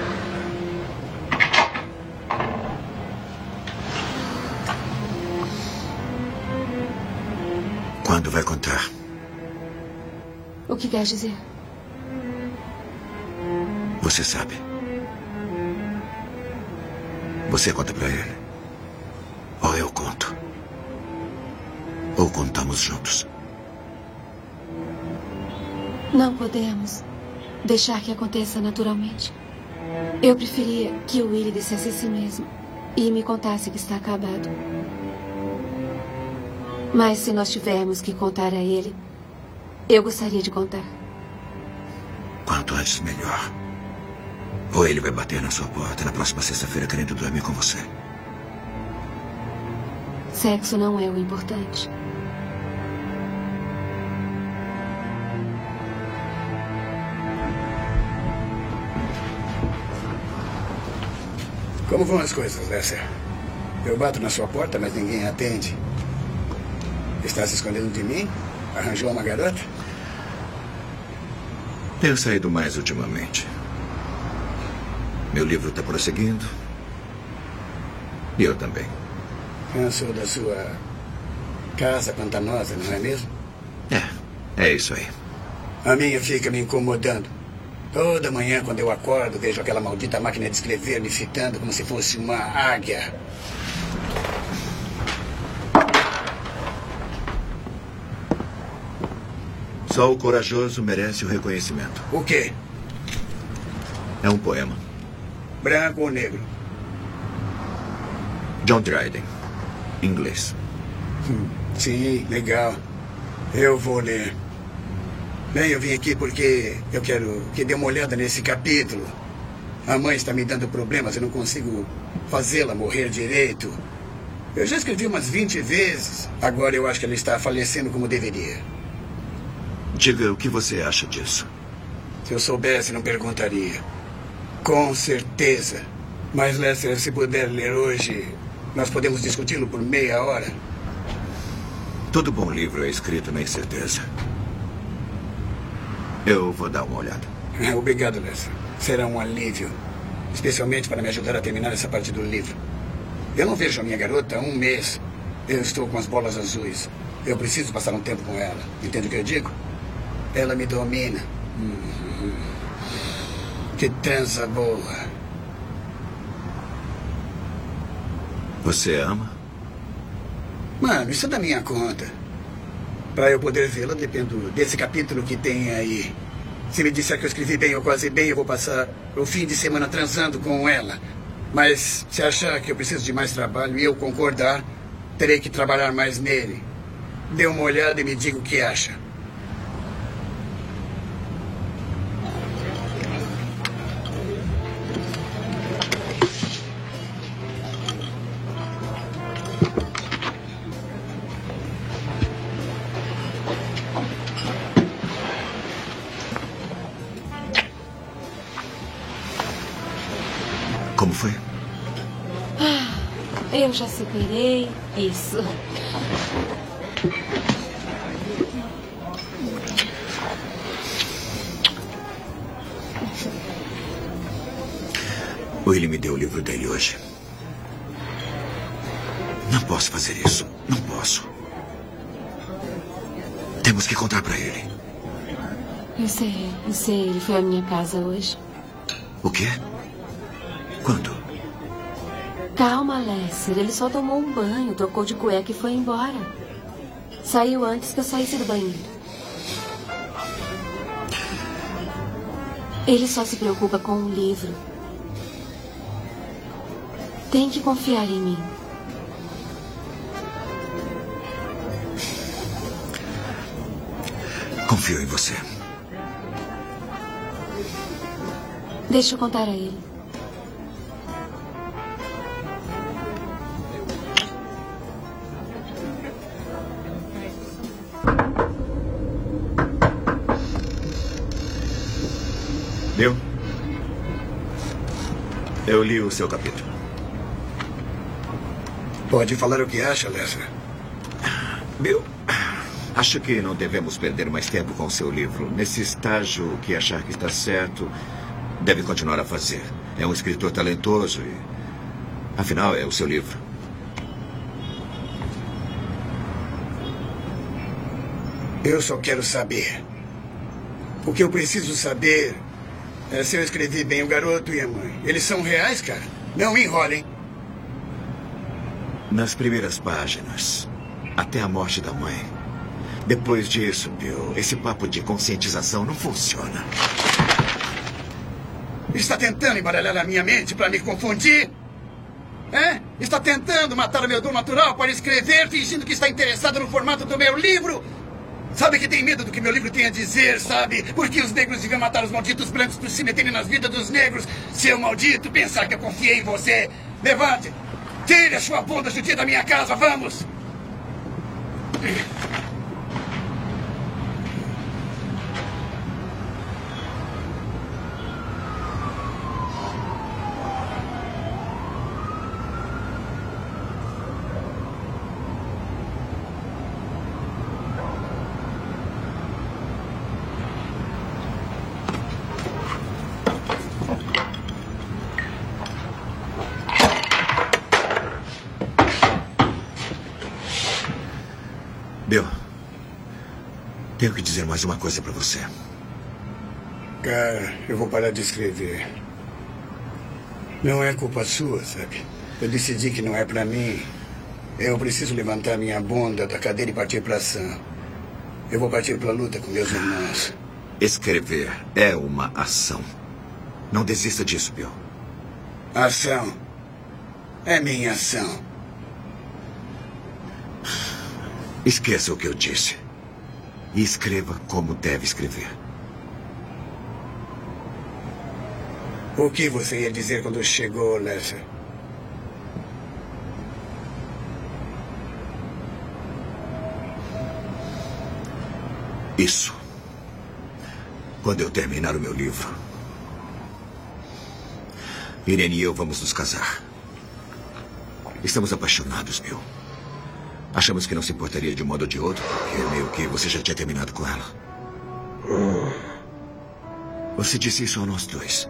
Quando vai contar? O que quer dizer? Você sabe. Você conta pra ele. Ou eu conto. Ou contamos juntos. Não podemos deixar que aconteça naturalmente. Eu preferia que o Willie dissesse a si mesmo e me contasse que está acabado. Mas se nós tivermos que contar a ele, eu gostaria de contar. Quanto antes, melhor. Ou ele vai bater na sua porta na próxima sexta-feira querendo dormir com você. Sexo não é o importante. Como vão as coisas, Lester? Eu bato na sua porta, mas ninguém atende. Está se escondendo de mim? Arranjou uma garota? Tenho saído mais ultimamente. Meu livro está prosseguindo. E eu também. Cansou da sua casa pantanosa, não é mesmo? É isso aí. A minha fica me incomodando. Toda manhã, quando eu acordo, vejo aquela maldita máquina de escrever me fitando como se fosse uma águia. Só o corajoso merece o reconhecimento. O quê? É um poema. Branco ou negro? John Dryden. Inglês. Sim, legal. Eu vou ler. Bem, eu vim aqui porque eu quero que dê uma olhada nesse capítulo. A mãe está me dando problemas, eu não consigo fazê-la morrer direito. Eu já escrevi umas 20 vezes. Agora eu acho que ela está falecendo como deveria. Diga o que você acha disso. Se eu soubesse, não perguntaria. Com certeza. Mas, Lester, se puder ler hoje, nós podemos discuti-lo por meia hora. Todo bom livro é escrito na incerteza. Eu vou dar uma olhada. Obrigado, Lester. Será um alívio. Especialmente para me ajudar a terminar essa parte do livro. Eu não vejo a minha garota há 1 mês. Eu estou com as bolas azuis. Eu preciso passar um tempo com ela. Entende o que eu digo? Ela me domina. Que trança boa. Você ama? Mano, isso é da minha conta. Para eu poder vê-la, dependo desse capítulo que tem aí. Se me disser que eu escrevi bem ou quase bem, eu vou passar o fim de semana transando com ela. Mas se achar que eu preciso de mais trabalho e eu concordar, terei que trabalhar mais nele. Dê uma olhada e me diga o que acha. foi? Eu já superei isso. O Willie me deu o livro dele hoje. Não posso fazer isso. Não posso. Temos que contar para ele. Eu sei. Ele foi à minha casa hoje. O quê? Quando? Calma, Lester. Ele só tomou um banho, trocou de cueca e foi embora. Saiu antes que eu saísse do banheiro. Ele só se preocupa com o livro. Tem que confiar em mim. Confio em você. Deixa eu contar a ele. Bill? Eu li o seu capítulo. Pode falar o que acha, Lester. Bill, acho que não devemos perder mais tempo com o seu livro. Nesse estágio, o que achar que está certo, deve continuar a fazer. É um escritor talentoso e, afinal, é o seu livro. Eu só quero saber. O que eu preciso saber é se eu escrevi bem o garoto e a mãe. Eles são reais, cara? Não me enrolem. Nas primeiras páginas, até a morte da mãe. Depois disso, Bill, esse papo de conscientização não funciona. Está tentando embaralhar a minha mente para me confundir? É? Está tentando matar o meu dom natural para escrever, fingindo que está interessado no formato do meu livro? Sabe que tem medo do que meu livro tem a dizer, sabe? Porque os negros deviam matar os malditos brancos por se meterem nas vidas dos negros. Seu maldito, pensar que eu confiei em você. Levante! Tire a sua bunda judia da minha casa, vamos! Bill, tenho que dizer mais uma coisa para você. Cara, eu vou parar de escrever. Não é culpa sua, sabe? Eu decidi que não é para mim. Eu preciso levantar minha bunda da cadeira e partir para ação. Eu vou partir para a luta com meus irmãos. Escrever é uma ação. Não desista disso, Bill. Ação. É minha ação. Esqueça o que eu disse. E escreva como deve escrever. O que você ia dizer quando chegou, Lester? Isso. Quando eu terminar o meu livro, Irene e eu vamos nos casar. Estamos apaixonados, Bill. Achamos que não se importaria de um modo ou de outro, porque meio que você já tinha terminado com ela. Você disse isso a nós dois.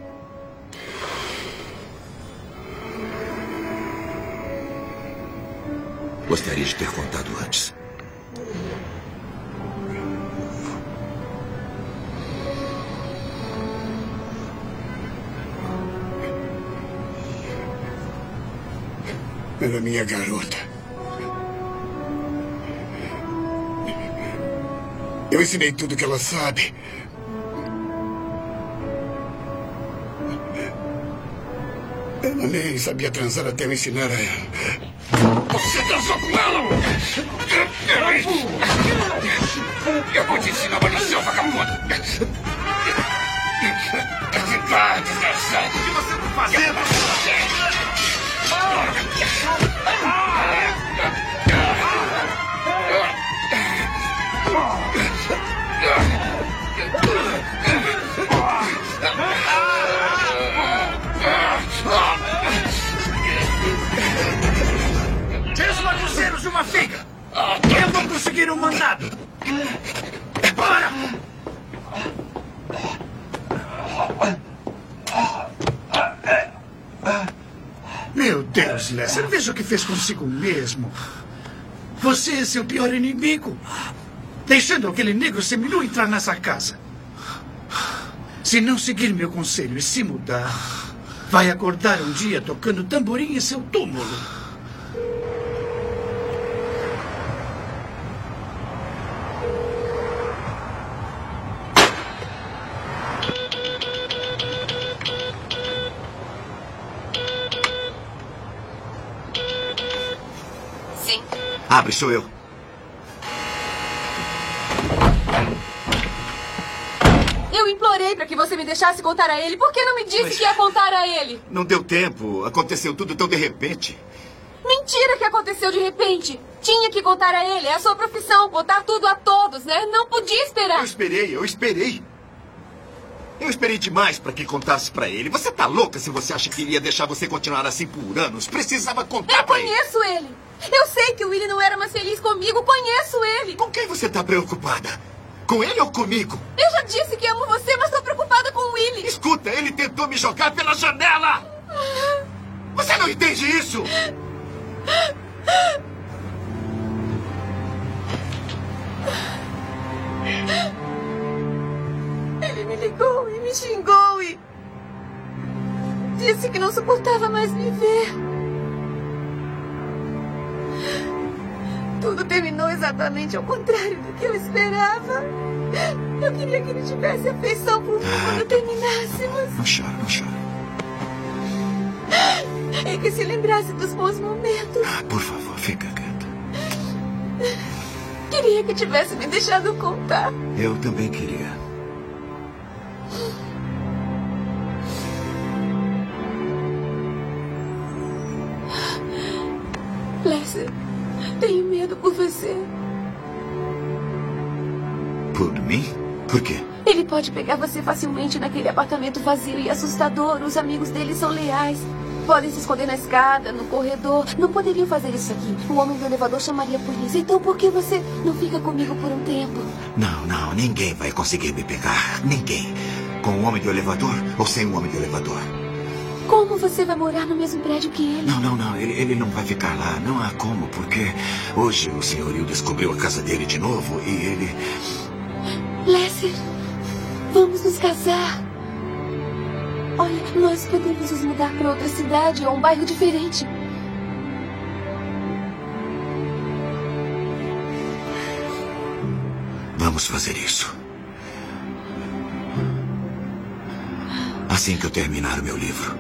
Gostaria de ter contado antes. Ela é minha garota. Eu ensinei tudo que ela sabe. Ela nem sabia transar até eu ensinar a ela. Você transou com ela? Eu vou te ensinar uma lição, vagabundo. Desgraçado. O que você está fazendo? cumprir o mandado. Bora! Meu Deus, Lester, veja o que fez consigo mesmo. Você é seu pior inimigo. Deixando aquele negro seminu entrar nessa casa. Se não seguir meu conselho e se mudar, vai acordar um dia tocando tamborim em seu túmulo. Sim. Abre, sou eu. Eu implorei para que você me deixasse contar a ele. Por que não me disse que ia contar a ele? Não deu tempo. Aconteceu tudo tão de repente. Mentira que aconteceu de repente. Tinha que contar a ele. É a sua profissão, contar tudo a todos, né? Não podia esperar. Eu esperei. Eu esperei demais para que contasse para ele. Você tá louca se você acha que ele ia deixar você continuar assim por anos? Precisava contar para ele. Eu conheço ele. Eu sei que o Willie não era mais feliz comigo. Conheço ele. Com quem você tá preocupada? Com ele ou comigo? Eu já disse que amo você, mas estou preocupada com o Willie. Escuta, ele tentou me jogar pela janela. Você não entende isso? Ele me ligou e me xingou e disse que não suportava mais me ver. Tudo terminou exatamente ao contrário do que eu esperava. Eu queria que ele tivesse afeição por mim quando terminássemos. Não chora. E que se lembrasse dos bons momentos. Por favor, fica quieta. Queria que tivesse me deixado contar. Eu também queria. Lester, tenho medo por você. Por mim? Por quê? Ele pode pegar você facilmente naquele apartamento vazio e assustador. Os amigos dele são leais. Podem se esconder na escada, no corredor. Não poderiam fazer isso aqui. O homem do elevador chamaria a polícia. Então por que você não fica comigo por um tempo? Não. Ninguém vai conseguir me pegar. Ninguém. Com o homem do elevador ou sem o homem do elevador? Como você vai morar no mesmo prédio que ele? Não. Ele não vai ficar lá. Não há como, porque hoje o senhorio descobriu a casa dele de novo e ele... Lester, vamos nos casar. Olha, nós podemos nos mudar para outra cidade ou um bairro diferente. Vamos fazer isso. Assim que eu terminar o meu livro.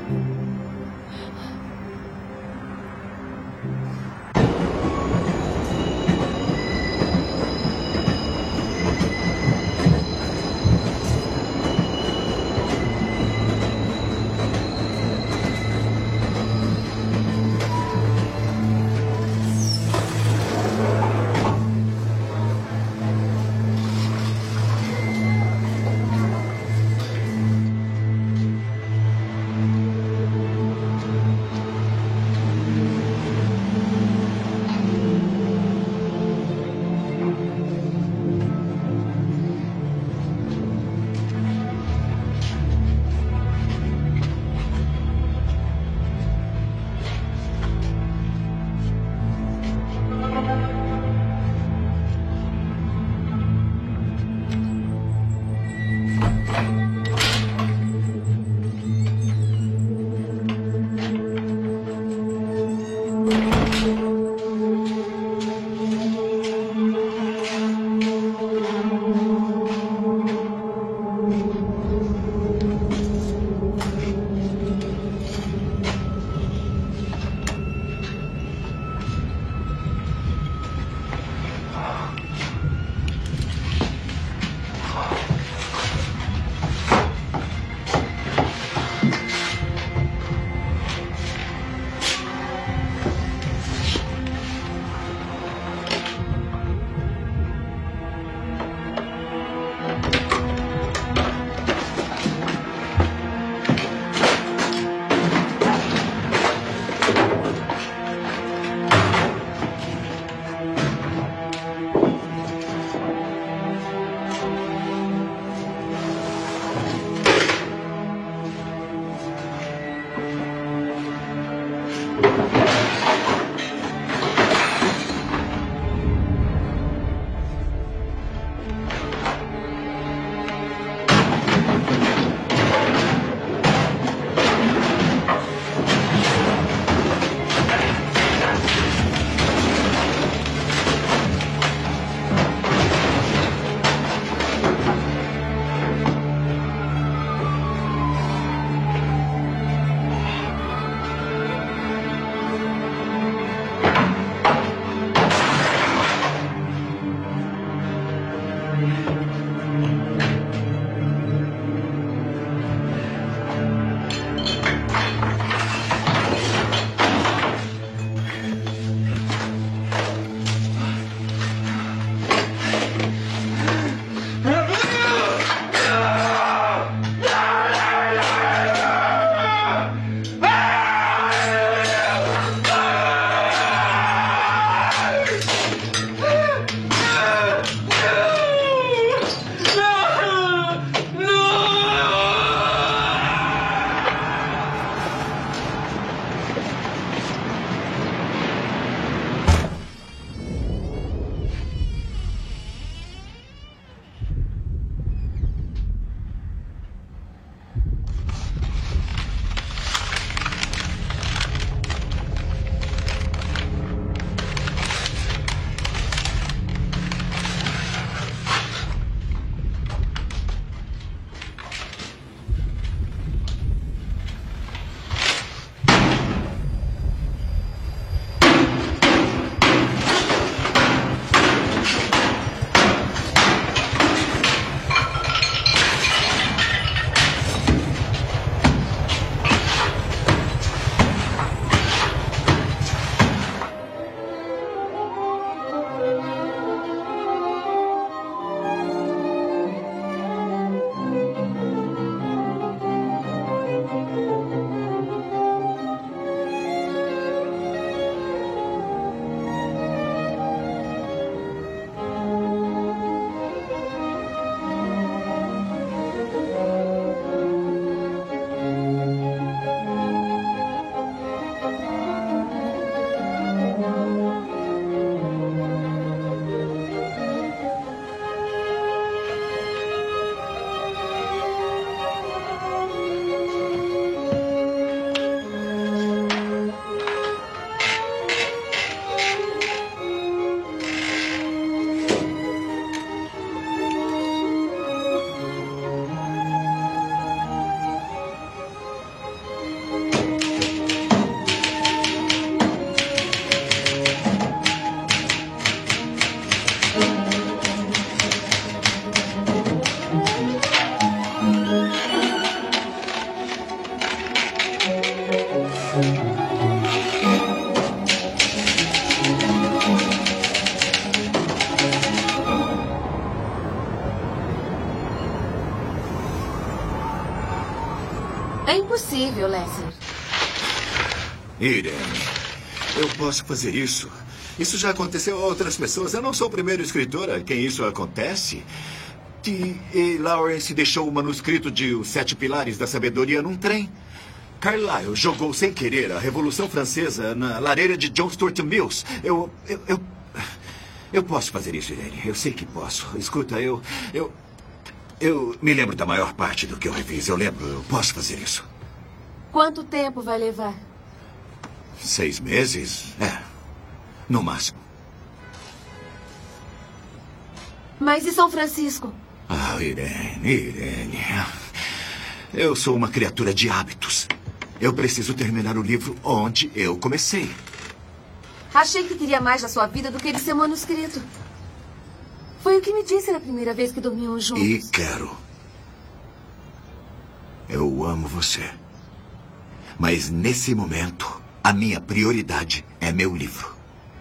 É impossível, Lester. Irene, eu posso fazer isso. Isso já aconteceu a outras pessoas. Eu não sou o primeiro escritor a quem isso acontece. T.A. Lawrence deixou o manuscrito de Os Sete Pilares da Sabedoria num trem. Carlyle jogou sem querer a Revolução Francesa na lareira de John Stuart Mills. Eu posso fazer isso, Irene. Eu sei que posso. Escuta, eu me lembro da maior parte do que eu refiz. Eu posso fazer isso. Quanto tempo vai levar? 6 meses? No máximo. Mas e São Francisco? Irene. Eu sou uma criatura de hábitos. Eu preciso terminar o livro onde eu comecei. Achei que teria mais da sua vida do que de seu manuscrito. Foi o que me disse na primeira vez que dormimos juntos. E quero. Eu amo você. Mas nesse momento, a minha prioridade é meu livro.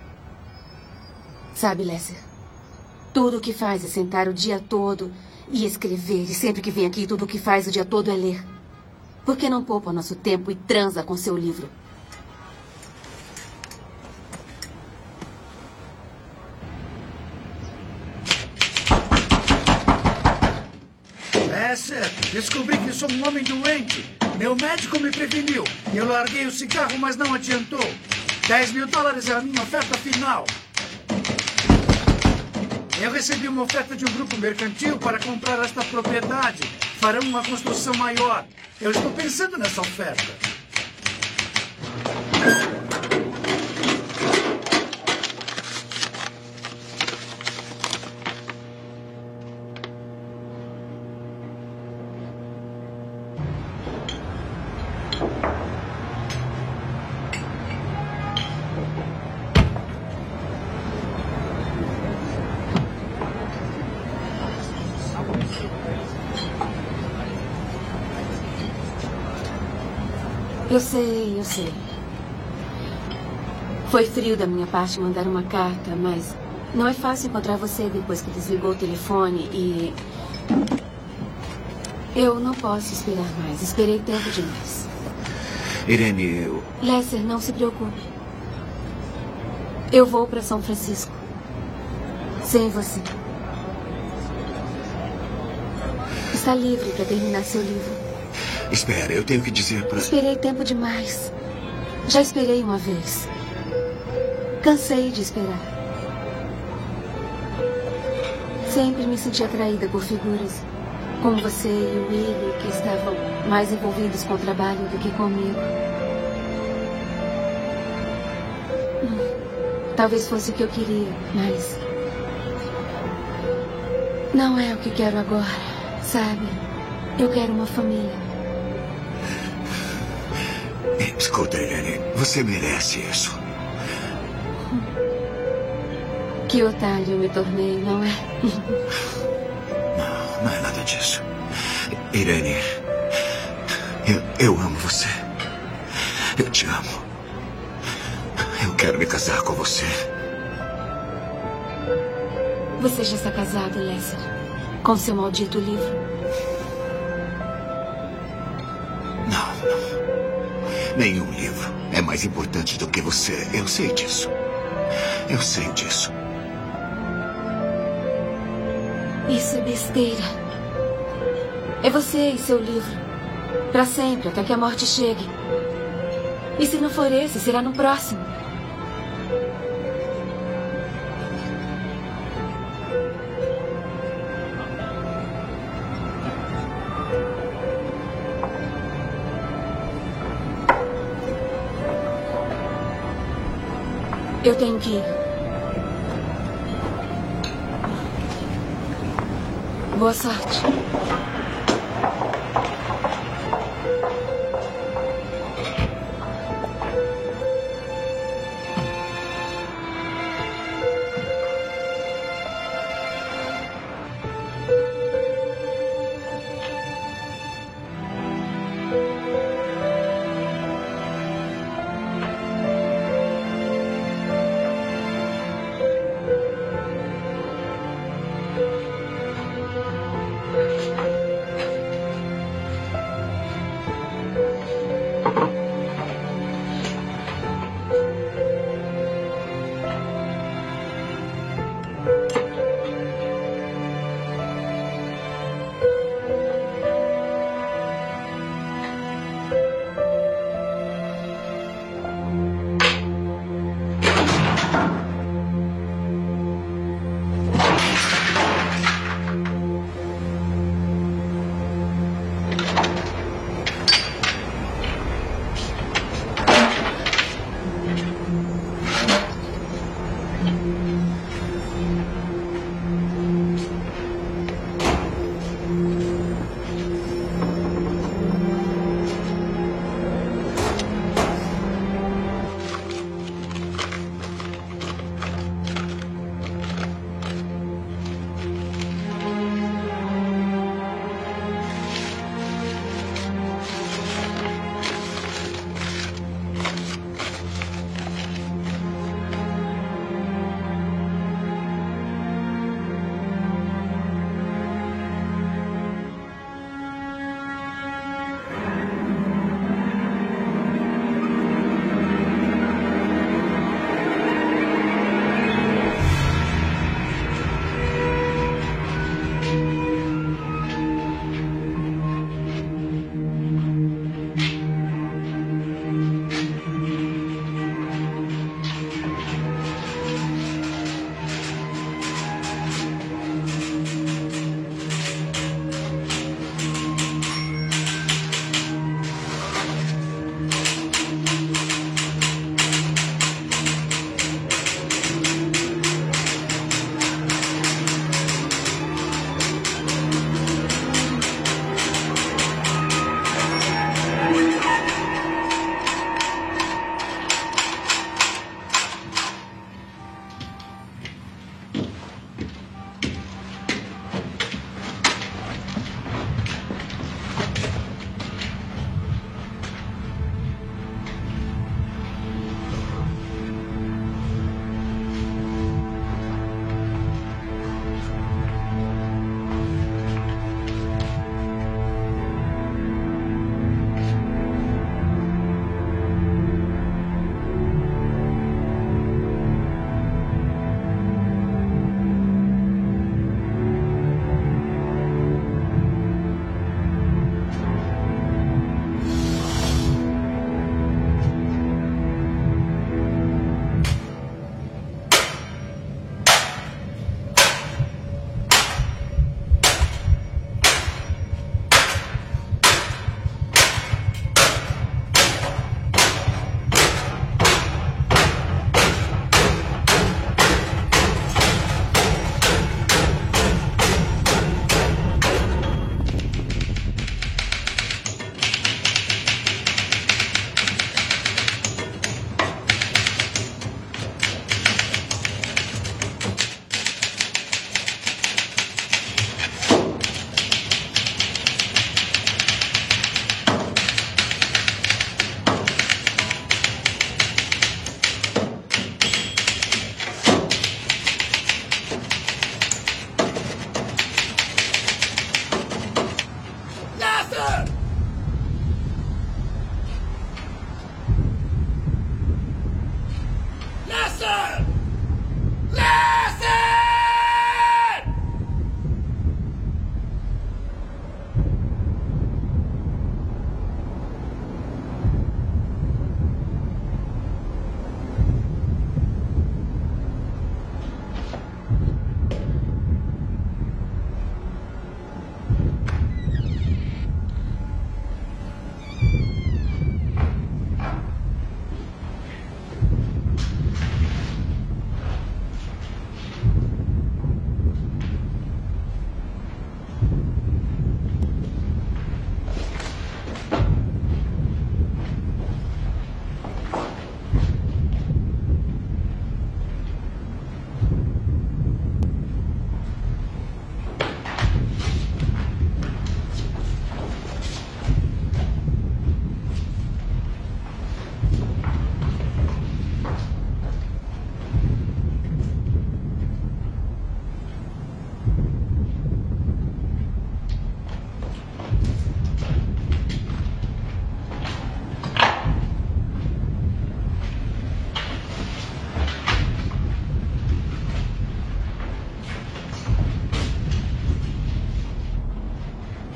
Sabe, Lester, tudo o que faz é sentar o dia todo e escrever. E sempre que vem aqui, tudo o que faz o dia todo é ler. Por que não poupa nosso tempo e transa com seu livro? Lester, descobri que sou um homem doente. Meu médico me preveniu. Eu larguei o cigarro, mas não adiantou. $10.000 é a minha oferta final. Eu recebi uma oferta de um grupo mercantil para comprar esta propriedade. Farão uma construção maior. Eu estou pensando nessa oferta. Eu sei. Foi frio da minha parte mandar uma carta, mas não é fácil encontrar você depois que desligou o telefone e... Eu não posso esperar mais. Esperei tempo demais. Irene, Lester, não se preocupe. Eu vou para São Francisco. Sem você. Está livre para terminar seu livro. Espera, eu tenho que dizer para... Esperei tempo demais. Já esperei uma vez. Cansei de esperar. Sempre me senti atraída por figuras como você e o Willie, que estavam mais envolvidos com o trabalho do que comigo. Talvez fosse o que eu queria, mas... não é o que quero agora, sabe? Eu quero uma família. Escuta, Irene, você merece isso. Que otário eu me tornei, não é? Não é nada disso. Irene, eu amo você. Eu te amo. Eu quero me casar com você. Você já está casado, Lester, com seu maldito livro? Não. Nenhum livro é mais importante do que você. Eu sei disso. Eu sei disso. Isso é besteira. É você e seu livro. Para sempre, até que a morte chegue. E se não for esse, será no próximo. Eu tenho que ir. Boa sorte.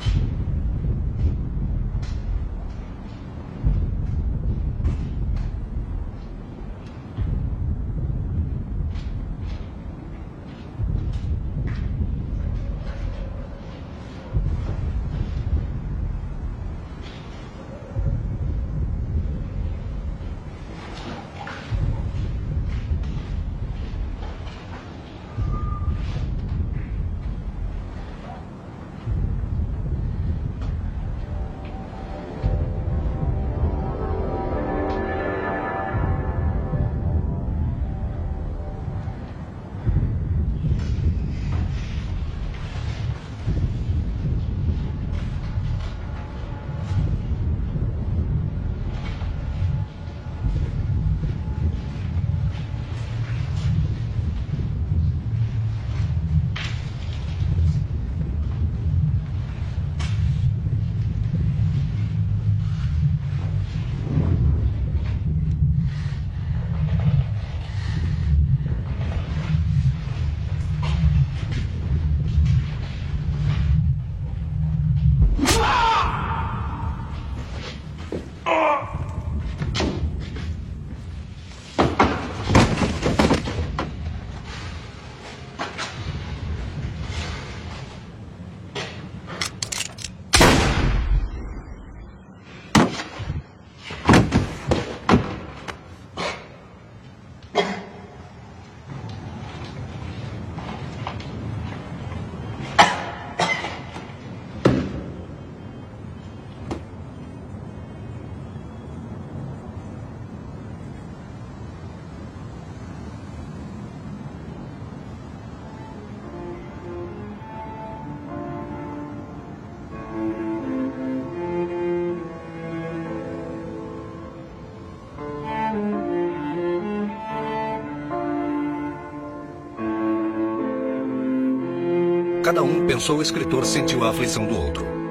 Cada um pensou o escritor sentiu a aflição do outro.